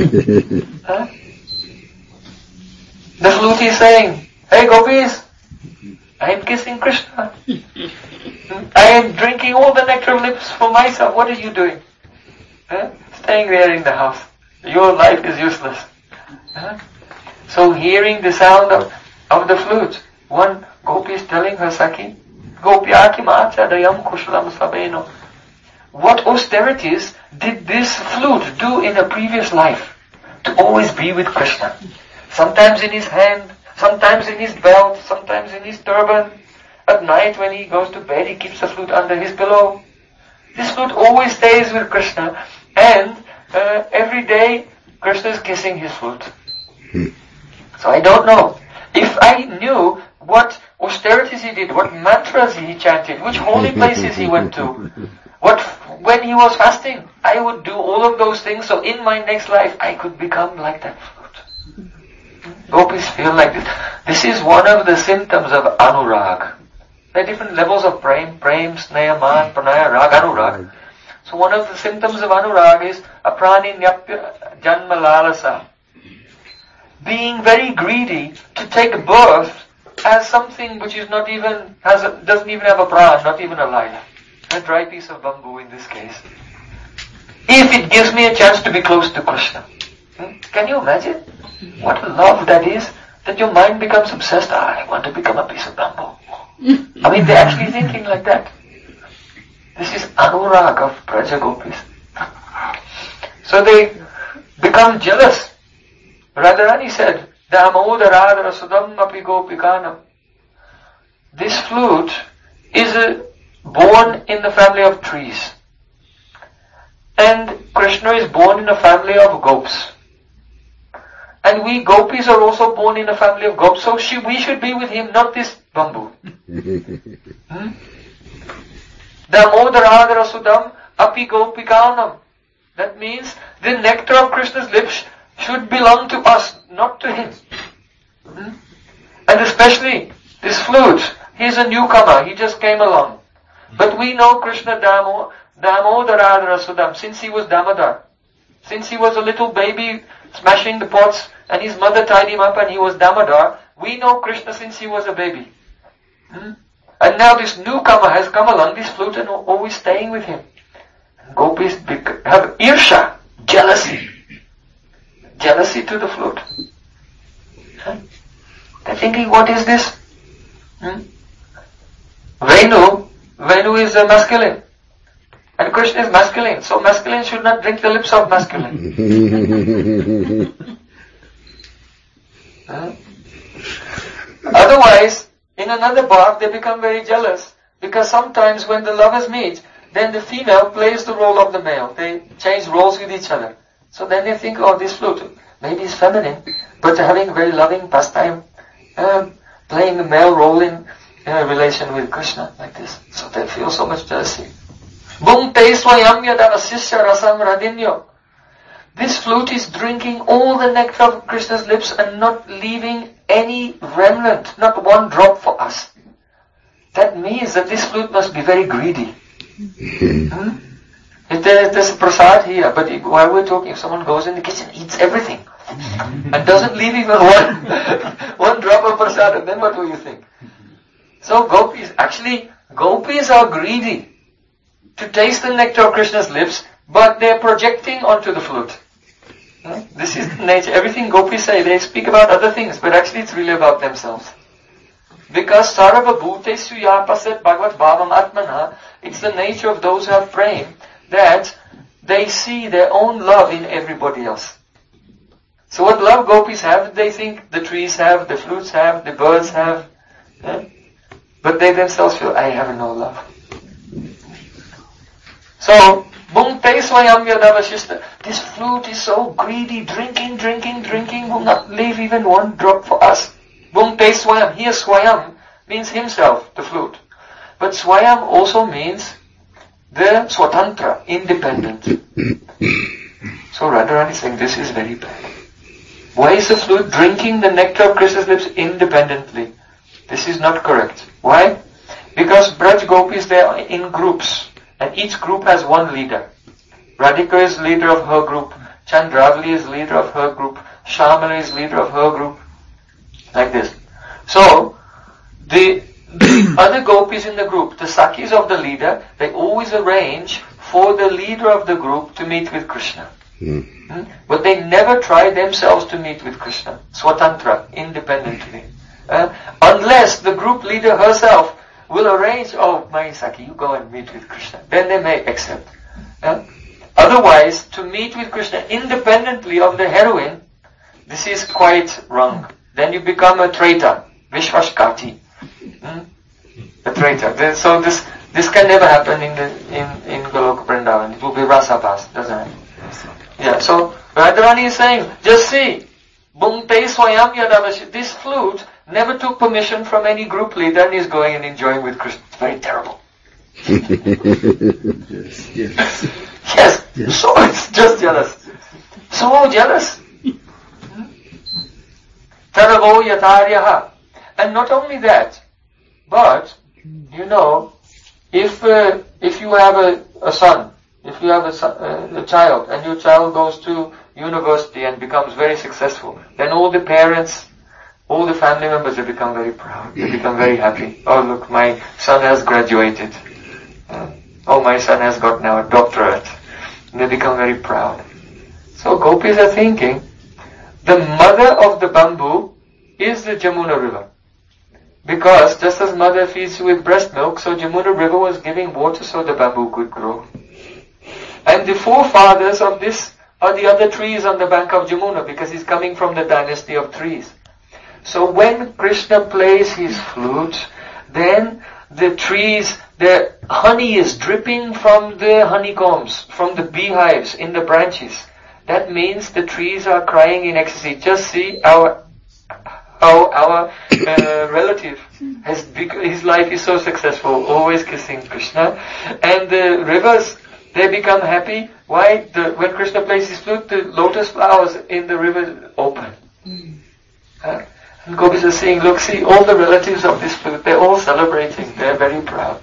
The flute is saying, hey gopis, I am kissing Krishna. I am drinking all the nectar lips for myself. What are you doing? Staying there in the house. Your life is useless. So hearing the sound of the flute, one gopi is telling her Sakhi, Gopya kimacha dayam kushalam sabeno. What austerities did this flute do in a previous life to always be with Krishna? Sometimes in his hand, sometimes in his belt, sometimes in his turban. At night when he goes to bed, he keeps the flute under his pillow. This flute always stays with Krishna, and every day Krishna is kissing his flute. So I don't know. If I knew what austerities he did, what mantras he chanted, which holy places he went to, when he was fasting, I would do all of those things, so in my next life I could become like that flute. Gopis feel like this. This is one of the symptoms of anurag. There are different levels of prem, sneha, man, pranaya, rag, anurag. So one of the symptoms of anurag is aprani nyapya janma lalasa. Being very greedy to take birth as something which is not even, doesn't even have a pran, not even a life. A dry piece of bamboo in this case. If it gives me a chance to be close to Krishna. Can you imagine? What a love that is, that your mind becomes obsessed. I want to become a piece of bamboo. I mean, they're actually thinking like that. This is anurag of Braja Gopis. So they become jealous. Radharani said, Damodaradhara Sudam api gopikanam. This flute is born in the family of trees. And Krishna is born in a family of gopis. And we gopis are also born in a family of gopis. So we should be with him, not this bamboo. Damodaradhara Sudam api gopikanam. That means the nectar of Krishna's lips should belong to us, not to him. And especially this flute. He's a newcomer. He just came along. But we know Krishna Damodaradhara Sudam since he was Damodar. Since he was a little baby smashing the pots and his mother tied him up and he was Damodar. We know Krishna since he was a baby. And now this newcomer has come along, this flute, and always staying with him. Gopis have irsha, jealousy. Jealousy to the flute. They're thinking, what is this? Venu is masculine. And Krishna is masculine. So masculine should not drink the lips of masculine. Otherwise, in another bhag, they become very jealous. Because sometimes when the lovers meet, then the female plays the role of the male. They change roles with each other. So then they think, oh, this flute, maybe it's feminine, but having very loving pastime, playing the male role in a relation with Krishna, like this. So they feel so much jealousy. Bhungte swayam yadavasisya rasam radinyo. This flute is drinking all the nectar of Krishna's lips and not leaving any remnant, not one drop for us. That means that this flute must be very greedy. If there's a prasad here, but while we're talking, if someone goes in the kitchen, eats everything, and doesn't leave even one drop of prasad, then what do you think? So gopis are greedy to taste the nectar of Krishna's lips, but they're projecting onto the flute. This is the nature. Everything gopis say, they speak about other things, but actually it's really about themselves. Because sarva bhutesu yapaset bhagavad bhavam atmana, it's the nature of those who have prem, that they see their own love in everybody else. So what love gopis have, they think the trees have, the flutes have, the birds have. But they themselves feel, I have no love. So, bhungte swayam yadavashishta. This flute is so greedy, drinking, will not leave even one drop for us. Bhungte swayam. Here swayam means himself, the flute. But swayam also means the swatantra, independent. So Radharani is saying, this is very bad. Why is the flute drinking the nectar of Krishna's lips independently? This is not correct. Why? Because Braj Gopis, they are in groups. And each group has one leader. Radhika is leader of her group. Chandravali is leader of her group. Shamala is leader of her group. Like this. So, the other gopis in the group, the Sakhis of the leader, they always arrange for the leader of the group to meet with Krishna. But they never try themselves to meet with Krishna. Swatantra, independently. Unless the group leader herself will arrange, oh, my Sakhi, you go and meet with Krishna. Then they may accept. Otherwise, to meet with Krishna independently of the heroine, this is quite wrong. Then you become a traitor, Vishvashkati. A traitor. So this can never happen in Goloka Vrindavan. It will be Rasabhas, doesn't it? Yeah, so Radharani is saying, just see, Bhungte swayam yadavashi. This flute never took permission from any group leader and is going and enjoying with Krishna. It's very terrible. Yes. So it's just jealous. So jealous. Naravo Yataryaha. And not only that, but, if you have a son, if you have a child, and your child goes to university and becomes very successful, then all the parents, all the family members, they become very proud. They become very happy. Oh, look, my son has graduated. Oh, my son has got now a doctorate. And they become very proud. So gopis are thinking, the mother of the bamboo is the Jamuna river. Because just as mother feeds you with breast milk, so Jamuna river was giving water so the bamboo could grow. And the forefathers of this are the other trees on the bank of Jamuna, because he's coming from the dynasty of trees. So when Krishna plays his flute, then the trees, the honey is dripping from the honeycombs, from the beehives in the branches. That means the trees are crying in ecstasy. Just see how our relative his life is so successful, always kissing Krishna. And the rivers, they become happy. Why? When Krishna plays his flute, the lotus flowers in the river open. And gopis are saying, look, see, all the relatives of this flute, they're all celebrating. They're very proud.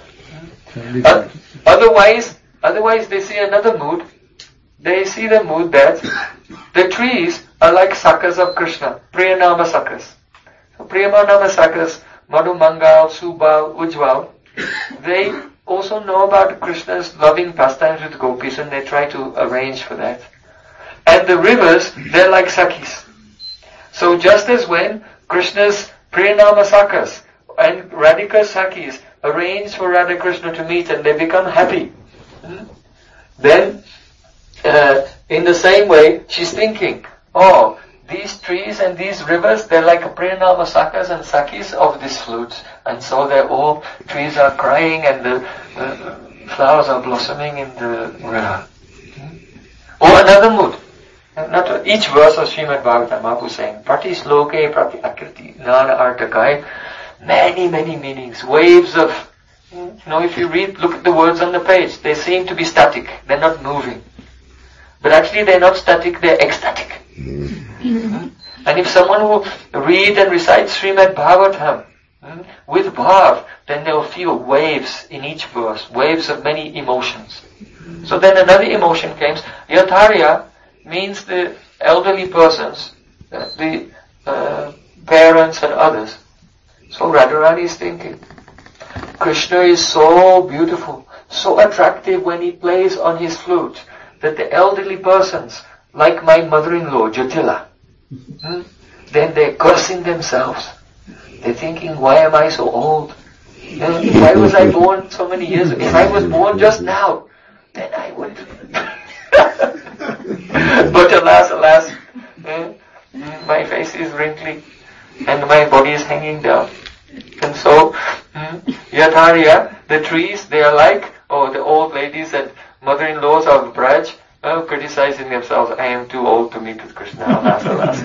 Otherwise they see another mood. They see the mood that the trees are like sakas of Krishna, Priyanama sakas. So Priyanama sakas, Madhu Mangal, Subal, Ujjwal, they also know about Krishna's loving pastimes with gopis, and they try to arrange for that. And the rivers, they're like sakis. So just as when Krishna's Priyanama sakas and Radhika sakis arrange for Radha Krishna to meet and they become happy, then in the same way, she's thinking, oh, these trees and these rivers, they're like Priyanama sakas and sakis of this flute. And so trees are crying and the flowers are blossoming in the river. Or another mood. Not each verse of Srimad Bhagavatam, Mahaprabhu saying, Prati sloke, prati akriti, nana artakai, many, many meanings, waves of, if you look at the words on the page, they seem to be static, they're not moving. But actually they're not static, they're ecstatic. And if someone will read and recite Srimad Bhagavatam with bhav, then they'll feel waves in each verse, waves of many emotions. So then another emotion comes. Yatharya means the elderly persons, the parents and others. So Radharani is thinking, Krishna is so beautiful, so attractive when he plays on his flute, that the elderly persons, like my mother-in-law, Jatila, then they're cursing themselves. They're thinking, why am I so old? Why was I born so many years ago? If I was born just now, then I would. But alas, my face is wrinkly and my body is hanging down. And so, Yatharya, the trees, they are like, the old ladies and mother-in-laws of Braj, criticizing themselves, I am too old to meet with Krishna, alas.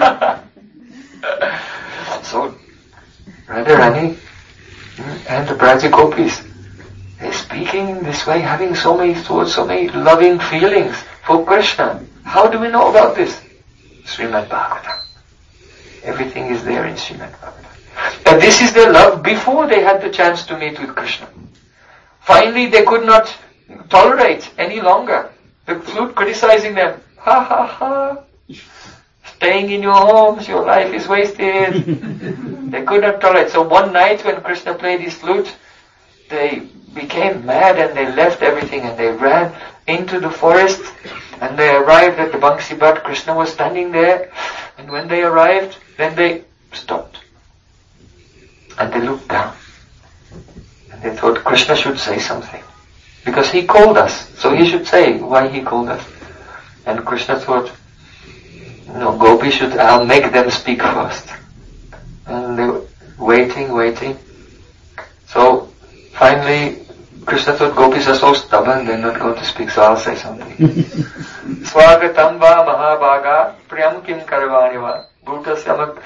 So, Radharani and the Braja Gopis, they're speaking in this way, having so many thoughts, so many loving feelings for Krishna. How do we know about this? Srimad Bhagavatam. Everything is there in Srimad Bhagavatam. And this is their love before they had the chance to meet with Krishna. Finally, they could not tolerate any longer the flute criticizing them. Ha ha ha. Staying in your homes, your life is wasted. They could not tolerate. So one night when Krishna played his flute, they became mad and they left everything and they ran into the forest and they arrived at the Bansi Bhat. Krishna was standing there, and when they arrived, then they stopped. And they looked down. And they thought Krishna should say something. Because he called us, so he should say why he called us. And Krishna thought, no, Gopi should, I'll make them speak first. And they were waiting. So finally, Krishna thought gopis are so stubborn, they're not going to speak, so I'll say something. Swagatam va mahabhaga priyam kim karvani va bhutasyamak.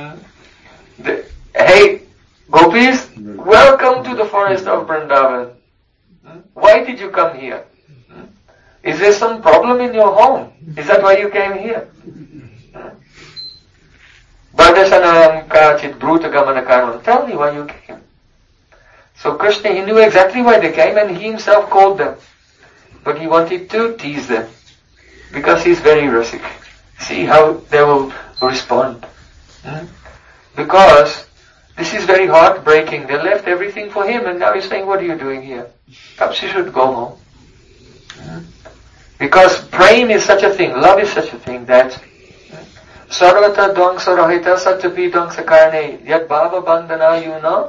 Hey, gopis, welcome to the forest of Vrindavan. Why did you come here? Is there some problem in your home? Is that why you came here? Bardasanam kachit bruta gamanakaram. Tell me why you came. So Krishna, he knew exactly why they came and he himself called them. But he wanted to tease them. Because he's very rasic. See how they will respond. Because this is very heartbreaking. They left everything for him and now he's saying, what are you doing here? Perhaps you should go home. Because praying is such a thing, love is such a thing that Sarvata dvangsa rahita satyapi dvangsa karne yad bhava bandhana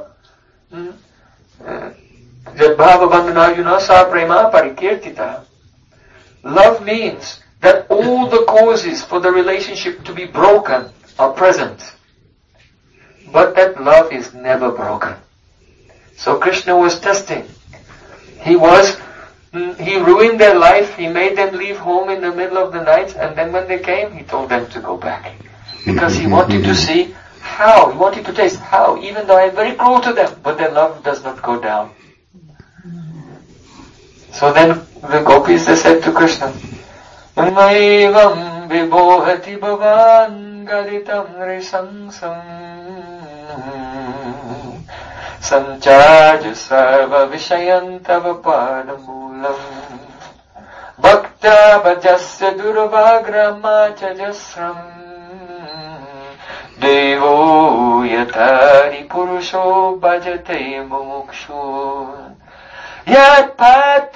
yuna sa prema parikirtita. Love means that all the causes for the relationship to be broken are present. But that love is never broken. So Krishna was testing. He ruined their life, he made them leave home in the middle of the night, and then when they came, he told them to go back. Because he wanted to see how, he wanted to taste how, even though I am very cruel to them, but their love does not go down. So then the gopis, they said to Krishna, Maivam vibohati bhavan gaditam risangsam Sanchaja sarva vishayantava padamulam Bhakta bhajasya durvagramacha Devo yatari purusho bhajate mumukshu Yat pat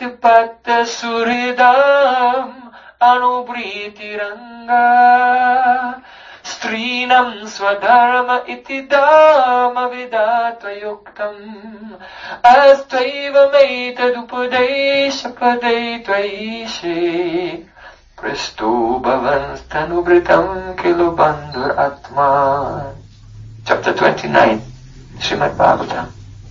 suridam anubriti ranga Strinam swadharma iti dharma vidata yuktam Astaiva meitadupadesha padaitvaishe Presto bhavanstanubritam kilo bandhur atman. Chapter 29, Srimad Bhagavatam.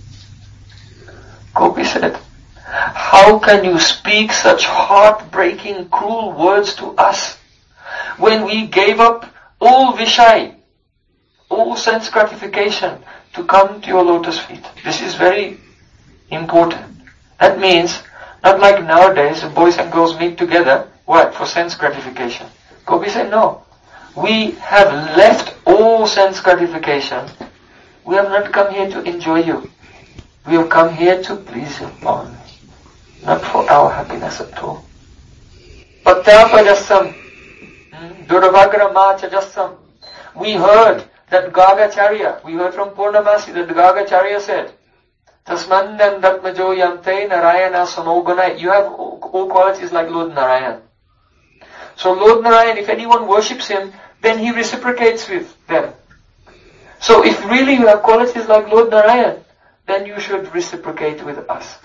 Gopi said, how can you speak such heartbreaking, cruel words to us when we gave up all Vishay, all sense gratification to come to your lotus feet? This is very important. That means, not like nowadays, boys and girls meet together, what? For sense gratification. Gopi said, no. We have left all sense gratification. We have not come here to enjoy you. We have come here to please you only. Not for our happiness at all. Bhaktapajasam, Durvagramacha. We heard that Gargacharya, we heard from Purnamasi that the Gargacharya said, Tasmandan Datmajo Yamte Narayana Samogana. You have all qualities like Lord Narayan. So Lord Narayan, if anyone worships him, then he reciprocates with them. So if really you have qualities like Lord Narayan, then you should reciprocate with us.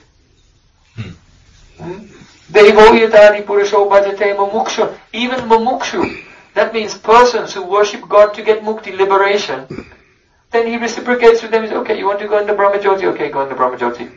Devo yatari purusho bhajate mumukshu. Even mumukshu, that means persons who worship God to get mukti, liberation, then he reciprocates with them. He says, okay, you want to go in the Brahmajyoti? Okay, go in the Brahmajyoti.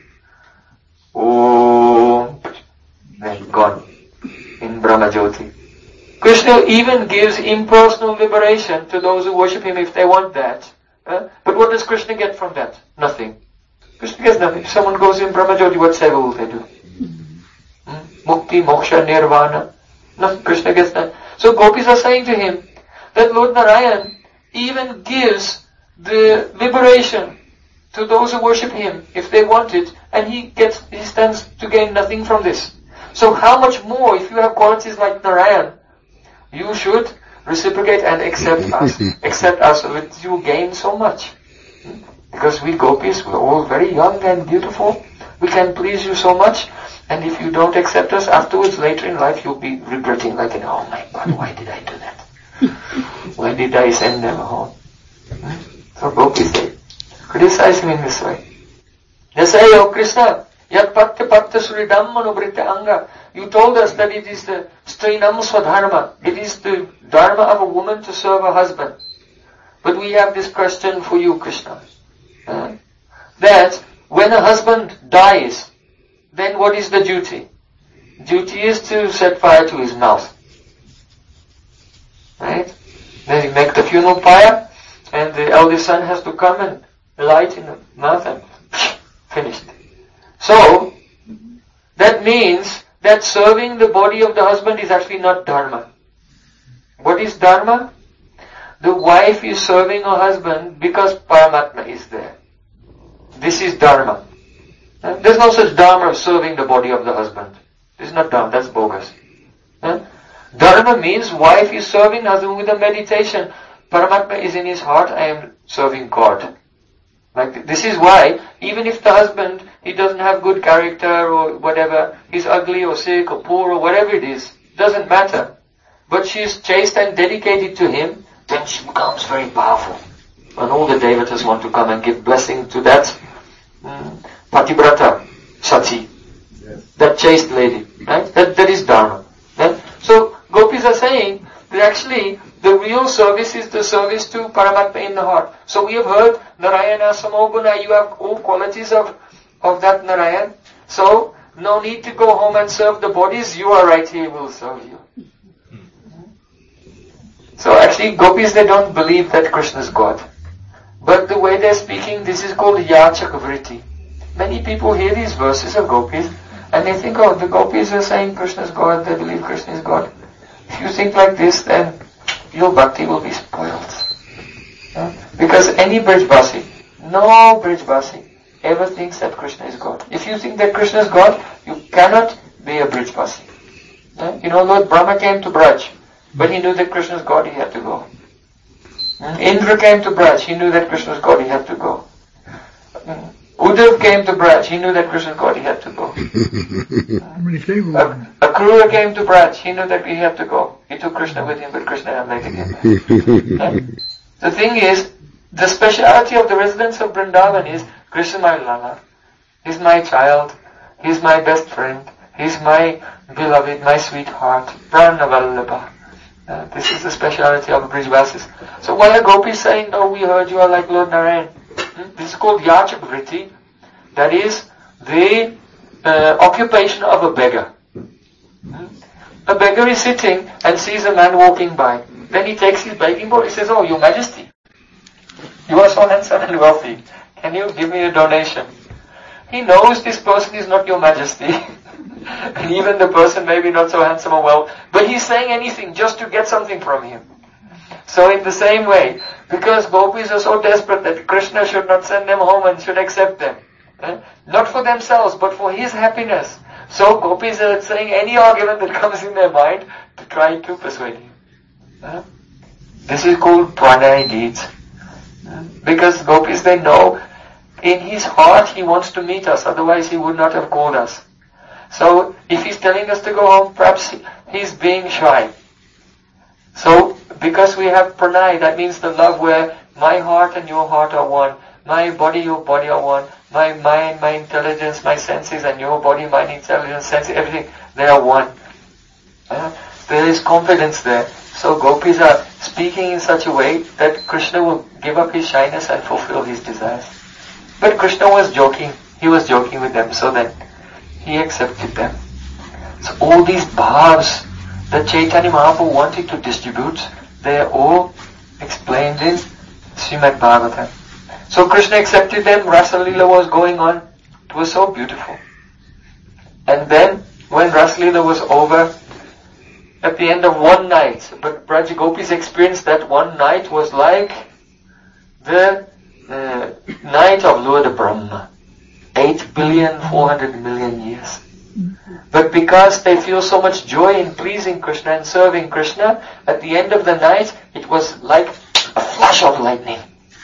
Oh, then gone in Brahmajyoti. Krishna even gives impersonal liberation to those who worship him if they want that. But what does Krishna get from that? Nothing. Krishna gets nothing. If someone goes in Brahmajyoti, what seva will they do? Mukti, moksha, nirvana. No, Krishna gets that. So gopis are saying to him that Lord Narayan even gives the liberation to those who worship him if they want it, and he stands to gain nothing from this. So how much more, if you have qualities like Narayan, you should reciprocate and accept us. Accept us so that you gain so much. Because we gopis, we're all very young and beautiful. We can please you so much. And if you don't accept us, afterwards, later in life, you'll be regretting like, oh my God, why did I do that? Why did I send them home? So gopis, they criticize him in this way. They say, oh Krishna, yat patta suridam manubrita anga. You told us that it is the strinam swadharma. It is the dharma of a woman to serve her husband. But we have this question for you, Krishna. That when a husband dies, then what is the duty? Duty is to set fire to his mouth. Right? Then you make the funeral pyre, and the eldest son has to come and light in the mouth and finished. So, that means that serving the body of the husband is actually not dharma. What is dharma? The wife is serving her husband because Paramatma is there. This is dharma. There's no such dharma of serving the body of the husband. This is not dharma, that's bogus. Dharma means wife is serving husband with a meditation. Paramatma is in his heart, I am serving God. Like this is why, even if the husband, he doesn't have good character or whatever, he's ugly or sick or poor or whatever it is, doesn't matter. But she is chaste and dedicated to him, then she becomes very powerful. And all the devatas want to come and give blessing to that Patibrata Sati, that chaste lady, right? That is Dharma. Right? So gopis are saying that actually the real service is the service to Paramatma in the heart. So we have heard Narayana Samoguna, you have all qualities of that Narayan. So no need to go home and serve the bodies, you are right here, will serve you. So actually gopis, they don't believe that Krishna is God. But the way they're speaking, this is called Yachak Vritti. Many people hear these verses of gopis and they think, oh, the gopis are saying Krishna is God, they believe Krishna is God. If you think like this, then your bhakti will be spoiled. Because any Brijbasi, no Brijbasi ever thinks that Krishna is God. If you think that Krishna is God, you cannot be a Brijbasi. You know, Lord Brahma came to Braj, but he knew that Krishna is God, he had to go. Indra came to Braj, he knew that Krishna is God, he had to go. Uddhav came to Braj, he knew that Krishna is God, he had to go. Akrura came to Braj, he knew that he had to go. He took Krishna with him, but Krishna had later came back. The thing is, the speciality of the residents of Vrindavan is, Krishna my Lala, he's my child, he's my best friend, he's my beloved, my sweetheart, Pranavallabha. This is the speciality of the Brijvasis. So why are gopis saying, oh, we heard you are like Lord Narayan? This is called Yachak Vritti. That is the occupation of a beggar. A beggar is sitting and sees a man walking by. Then he takes his begging bowl. He says, oh, your majesty, you are so handsome and wealthy. Can you give me a donation? He knows this person is not your majesty. And even the person may be not so handsome or well, but he's saying anything just to get something from him. So in the same way, because gopis are so desperate that Krishna should not send them home and should accept them. Not for themselves, but for his happiness. So gopis are saying any argument that comes in their mind to try to persuade him. This is called pranay deeds. Because gopis, they know in his heart he wants to meet us, otherwise he would not have called us. So if he's telling us to go home, perhaps he's being shy. So because we have pranay, that means the love where my heart and your heart are one, my body, your body are one, my mind, my intelligence, my senses, and your body, mind, intelligence, senses, everything, they are one. There is confidence there. So gopis are speaking in such a way that Krishna will give up his shyness and fulfill his desires. But Krishna was joking. He was joking with them, so then he accepted them. So all these bhavs that Chaitanya Mahaprabhu wanted to distribute, they are all explained in Srimad Bhagavatam. So Krishna accepted them, Rasa Leela was going on. It was so beautiful. And then, when Rasa Leela was over, at the end of one night, but Braj Gopis experienced that one night was like the night of Lord Brahma. 8,400,000,000 years. But because they feel so much joy in pleasing Krishna and serving Krishna, at the end of the night, it was like a flash of lightning.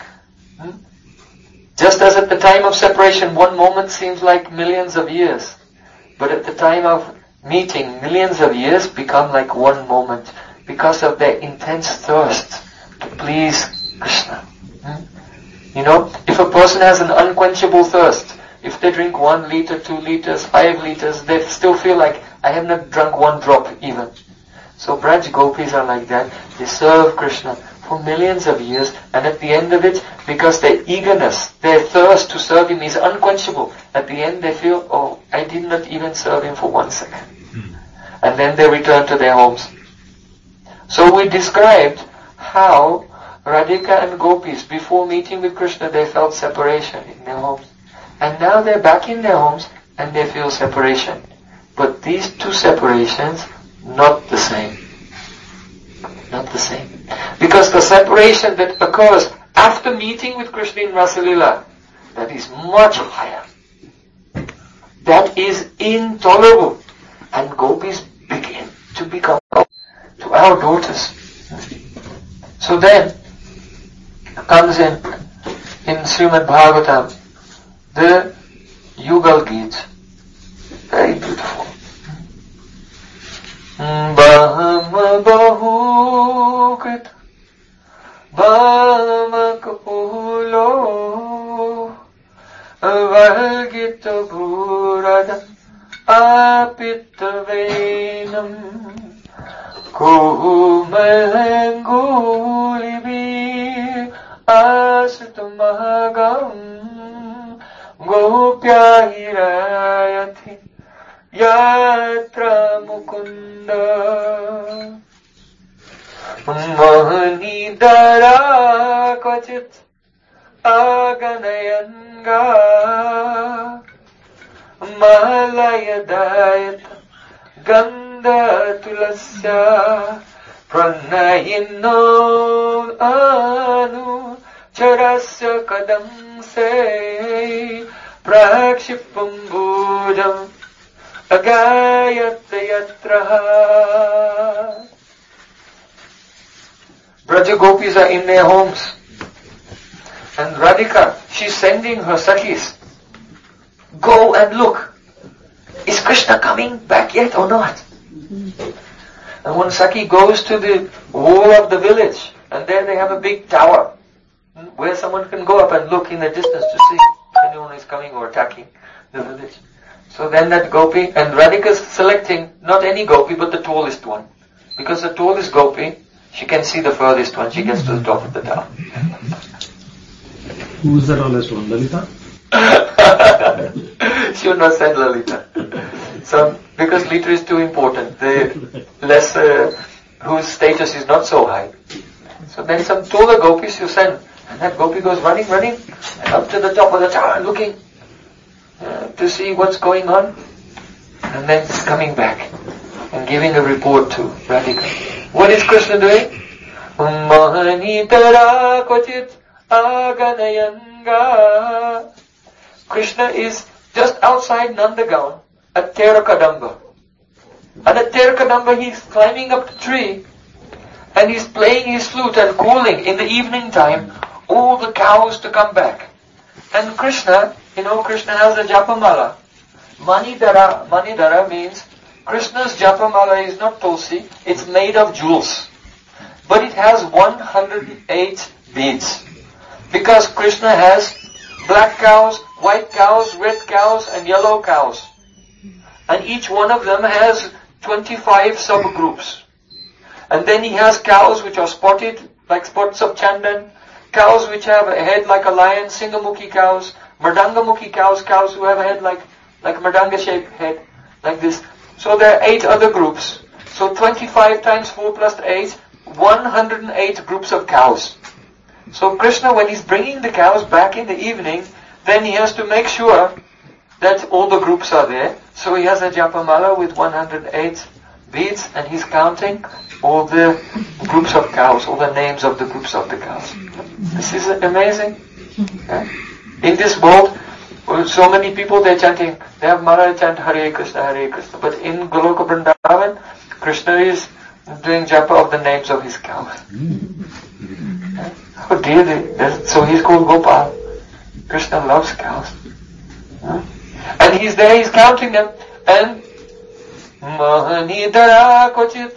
Just as at the time of separation, one moment seems like millions of years. But at the time of meeting, millions of years become like one moment because of their intense thirst to please Krishna. You know, if a person has an unquenchable thirst, if they drink 1 liter, 2 liters, 5 liters, they still feel like, I have not drunk 1 drop even. So Braj Gopis are like that. They serve Krishna for millions of years, and at the end of it, because their eagerness, their thirst to serve him is unquenchable, at the end they feel, oh, I did not even serve him for 1 second. And then they return to their homes. So we described how Radhika and Gopis, before meeting with Krishna, they felt separation in their homes. And now they're back in their homes and they feel separation. But these two separations, not the same. Not the same. Because the separation that occurs after meeting with Krishna in Rasalila, that is much higher. That is intolerable. And gopis begin to become to our daughters. So then comes in Srimad Bhagavatam, the Yugal Geet. Very beautiful. Baham bahukrit Bhama kapulo Valgita bhurada Apitavenam Kumalangulibir Asitamahagam Gopyahirayati Yatra Mukunda Mahanidara Kvachit Aganayanga Mahalayadayat Gandha Tulasya Pranayino Anu Charasya Kadam Se Prakshipam Bhujam Agayat Yatraha. Braja Gopis are in their homes. And Radhika, she's sending her Sakhis. Go and look. Is Krishna coming back yet or not? And one Sakhi goes to the wall of the village, and there they have a big tower where someone can go up and look in the distance to see if anyone is coming or attacking the village. So then that gopi, and Radhika is selecting not any gopi but the tallest one. Because the tallest gopi, she can see the furthest one, she gets to the top of the tower. Who is the tallest one? Lalita? She would not send Lalita. So, because Lalita is too important, the less, whose status is not so high. So then some taller gopis you send, and that gopi goes running, and up to the top of the tower looking to see what's going on, and then coming back and giving a report to Radhika. What is Krishna doing? Mahanitara kvachit aganayanga. Krishna is just outside Nandagaon at Terakadamba. And at Terakadamba he's climbing up the tree and he's playing his flute and calling in the evening time all the cows to come back. And Krishna, Krishna has a japamala. Manidara means Krishna's japamala is not tulsi, it's made of jewels. But it has 108 beads. Because Krishna has black cows, white cows, red cows, and yellow cows. And each one of them has 25 subgroups. And then he has cows which are spotted, like spots of Chandan, cows which have a head like a lion, Singamukhi cows, Mardangamukhi cows, cows who have a head like a Mardanga-shaped head, like this. So there are 8 other groups. So 25 times 4 plus 8, 108 groups of cows. So Krishna, when he's bringing the cows back in the evening, then he has to make sure that all the groups are there. So he has a japamala with 108 beads, and he's counting all the groups of cows, all the names of the groups of the cows. This is amazing. Yeah? In this world, so many people they have Mara chant Hare Krishna, but in Goloka Vrindavan, Krishna is doing japa of the names of his cows. Yeah? Oh dear, so he's called Gopal. Krishna loves cows. Yeah? And he's there, he's counting them, and Mahanidara Kochit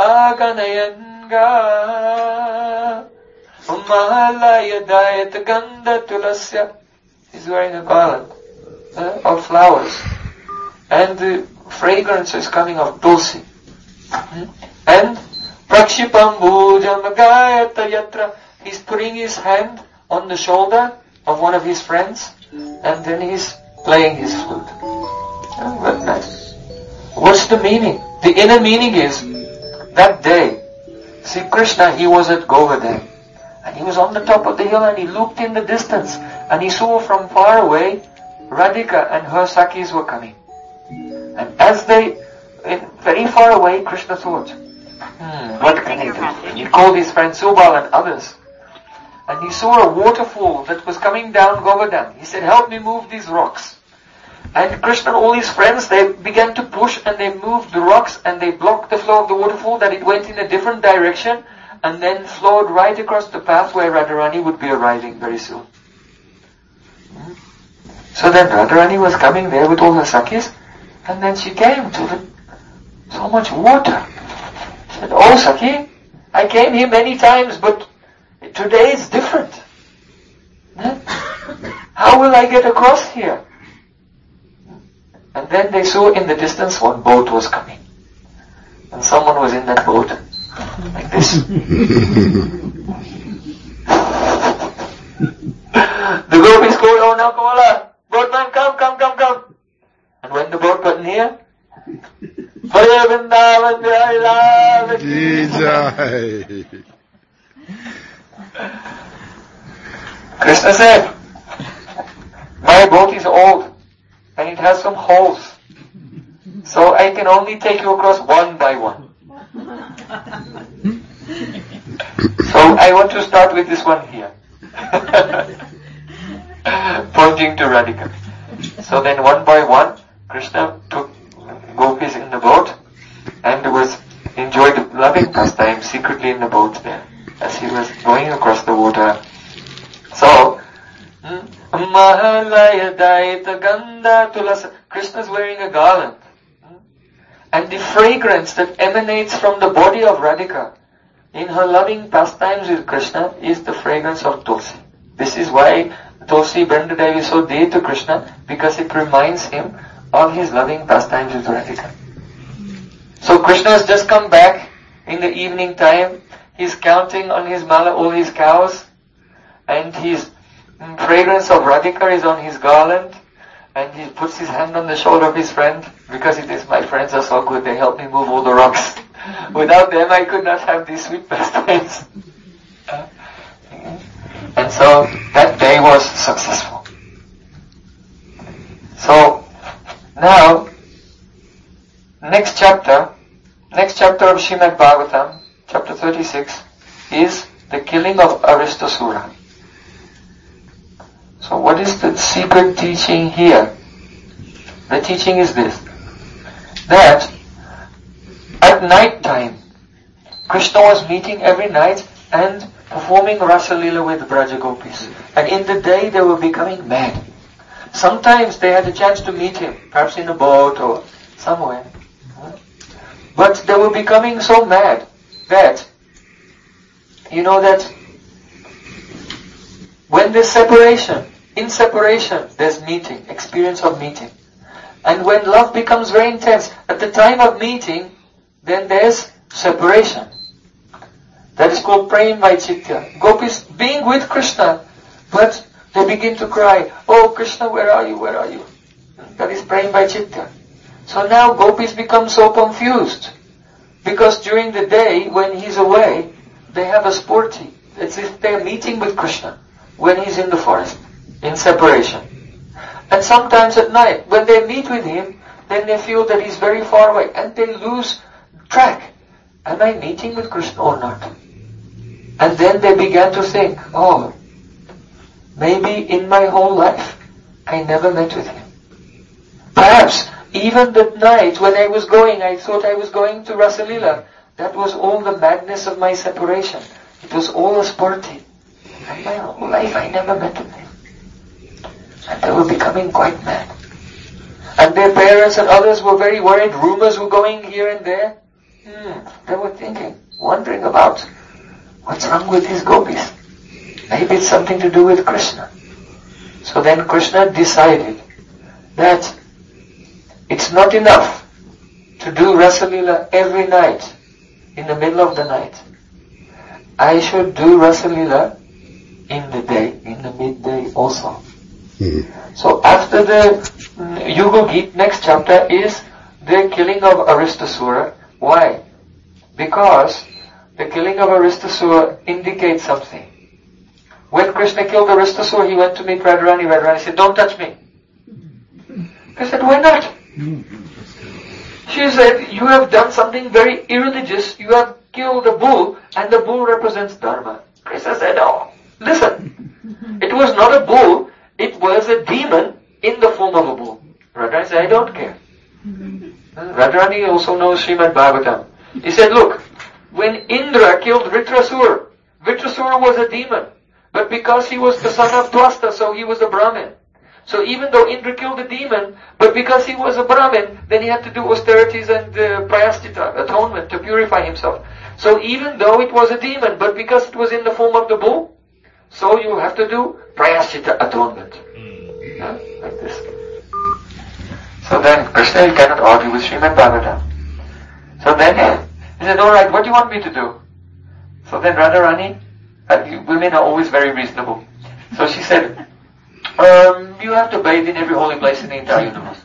Aganayanga Mahalayadayat Gandha Tulasya. He's wearing a garland of flowers, and the fragrance is coming of tulsi. And Prakshipam Bhujam Agayata Yatra. He's putting his hand on the shoulder of one of his friends, and then he's playing his flute. Very nice. What's the meaning? The inner meaning is, that day, see Krishna, he was at Govardhan, and he was on the top of the hill, and he looked in the distance, and he saw from far away, Radhika and her Sakhis were coming. And as they, very far away, Krishna thought, What can I do? He called his friend Subal and others. And he saw a waterfall that was coming down Govardhan. He said, help me move these rocks. And Krishna and all his friends, they began to push and they moved the rocks and they blocked the flow of the waterfall, that it went in a different direction and then flowed right across the path where Radharani would be arriving very soon. So then Radharani was coming there with all her Sakhis, and then she came to so much water. She said, oh Sakhi, I came here many times, but today it's different. How will I get across here? And then they saw in the distance one boat was coming. And someone was in that boat, like this. The gopis called, oh now Kamala, boatman, come. And when the boat got near, Hare Vrindavan Bihari Lal Ki Jai. Krishna said, my boat is old and it has some holes, so I can only take you across one by one. So I want to start with this one here. Pointing to Radhika. So then one by one, Krishna took gopis in the boat and was enjoyed loving pastime secretly in the boat there as he was going across the water. So, Krishna's wearing a garland. And the fragrance that emanates from the body of Radhika in her loving pastimes with Krishna is the fragrance of Tulsi. This is why Tulsi Vrindadevi is so dear to Krishna, because it reminds him of his loving pastimes with Radhika. So Krishna has just come back in the evening time. He's counting on his mala all his cows, and his fragrance of Radhika is on his garland, and he puts his hand on the shoulder of his friend, because it is, my friends are so good, they help me move all the rocks. Without them I could not have these sweet pastimes. And so that day was successful. So now, next chapter of Srimad Bhagavatam, chapter 36, is the killing of Aristasura. So what is the secret teaching here? The teaching is this, that at night time, Krishna was meeting every night and performing Rasa Lila with Braja Gopis. And in the day they were becoming mad. Sometimes they had a chance to meet him, perhaps in a boat or somewhere. But they were becoming so mad that, that when there's separation, in separation there's meeting, experience of meeting. And when love becomes very intense, at the time of meeting, then there's separation. That is called Prem Vaichitya. Gopis being with Krishna, but they begin to cry, oh Krishna, where are you, where are you? That is Prem Vaichitya. So now gopis become so confused, because during the day when he's away, they have a sporti. It's as if they're meeting with Krishna when he's in the forest, in separation. And sometimes at night, when they meet with him, then they feel that he's very far away, and they lose track. Am I meeting with Krishna or not? And then they began to think, oh, maybe in my whole life, I never met with him. Perhaps even that night when I was going, I thought I was going to Rasa Lila. That was all the madness of my separation. It was all a sporty. And my whole life I never met with him. And they were becoming quite mad. And their parents and others were very worried. Rumors were going here and there. They were thinking, wondering about what's wrong with these gopis. Maybe it's something to do with Krishna. So then Krishna decided that it's not enough to do Rasa Lila every night, in the middle of the night. I should do Rasa Lila in the day, in the midday also. So after the Yuga Gita, next chapter is the killing of Aristasura. Why? Because the killing of Aristasura indicates something. When Krishna killed Aristasura, he went to meet Radharani. Radharani said, don't touch me. He said, why not? She said, you have done something very irreligious. You have kill the bull, and the bull represents Dharma. Krishna said, oh, listen, it was not a bull, it was a demon in the form of a bull. Radharani said, I don't care. Radharani also knows Srimad Bhagavatam. He said, look, when Indra killed Vritrasura, Vritrasura was a demon, but because he was the son of Dwasta, so he was a Brahmin. So even though Indra killed a demon, but because he was a Brahmin, then he had to do austerities and prayasthita, atonement, to purify himself. So even though it was a demon, but because it was in the form of the bull, so you have to do prayasthita, atonement. Yeah? Like this. So then Krishna cannot argue with Srimad Bhagavatam. So then he said, alright, what do you want me to do? So then Radharani, women are always very reasonable. So she said, you have to bathe in every holy place in the entire universe.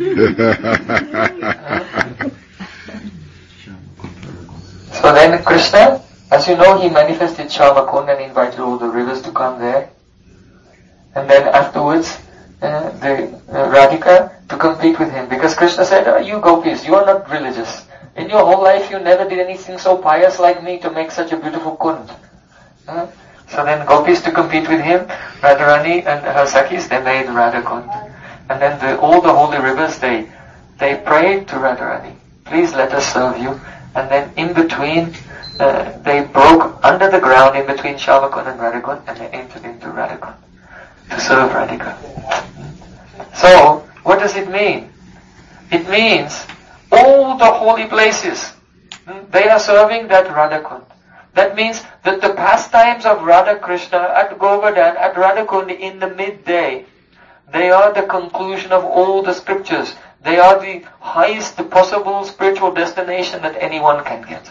So then Krishna, as you know, he manifested Shyama-Kund and invited all the rivers to come there. And then afterwards, Radhika to compete with him. Because Krishna said, you gopis, you are not religious. In your whole life you never did anything so pious like me to make such a beautiful kund. So then gopis to compete with him, Radharani and her Sakhis, they made Radha Kund. And then all the holy rivers, they prayed to Radharani, please let us serve you. And then in between, they broke under the ground in between Shyama-Kund and Radha Kund, and they entered into Radha Kund to serve Radhika. So, what does it mean? It means all the holy places, they are serving that Radha Kund. That means that the pastimes of Radha Krishna at Govardhan, at Radha Kund in the midday, they are the conclusion of all the scriptures. They are the highest possible spiritual destination that anyone can get.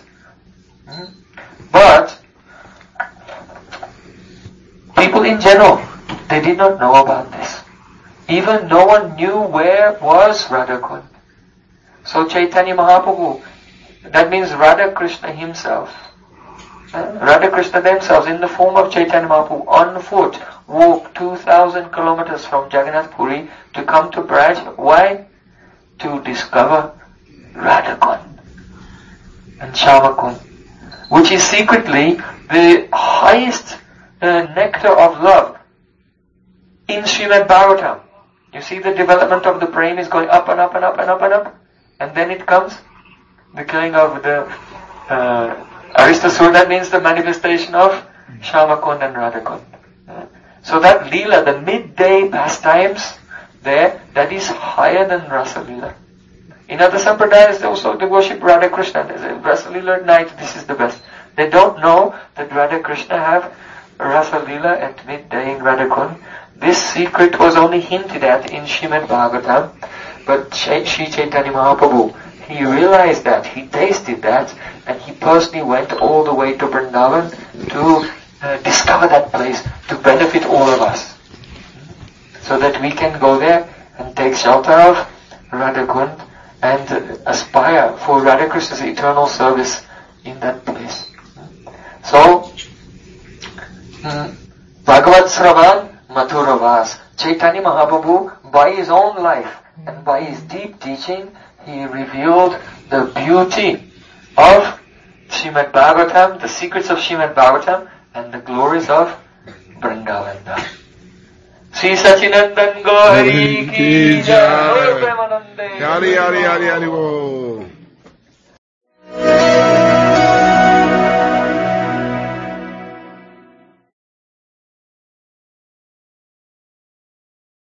But people in general, they did not know about this. Even no one knew where was Radha Kund. So Chaitanya Mahaprabhu, that means Radha Krishna himself, Radha Krishna themselves in the form of Chaitanya Mahaprabhu on foot walked 2,000 kilometers from Jagannath Puri to come to Braj. Why? To discover Radha Kund and Shyama-Kund, which is secretly the highest nectar of love in Srimad Bhagavatam. You see the development of the brain is going up and up and up and up and up, and then it comes the killing of the Aristasura. That means the manifestation of Shyama-Kund and Radha Kund. So that Leela, the midday pastimes there, that is higher than Rasa Leela. In other sampradayas, they worship Radha Krishna. They say Rasa Leela at night, this is the best. They don't know that Radha Krishna have Rasa Leela at midday in Radha Kund. This secret was only hinted at in Srimad Bhagavatam, but Sri Chaitanya Mahaprabhu, he realized that, he tasted that, and he personally went all the way to Vrindavan to discover that place, to benefit all of us, so that we can go there and take shelter of Radha Kund and aspire for Radha Krishna's eternal service in that place. So, Bhagavad Sravan Madhuravas. Chaitanya Mahaprabhu, by his own life and by his deep teaching, he revealed the beauty of Srimad Bhagavatam, the secrets of Srimad Bhagavatam, and the glories of Vrindavan. Sri Sachinandan Gauri ki jai. Hari Hari Hari Hari Bo.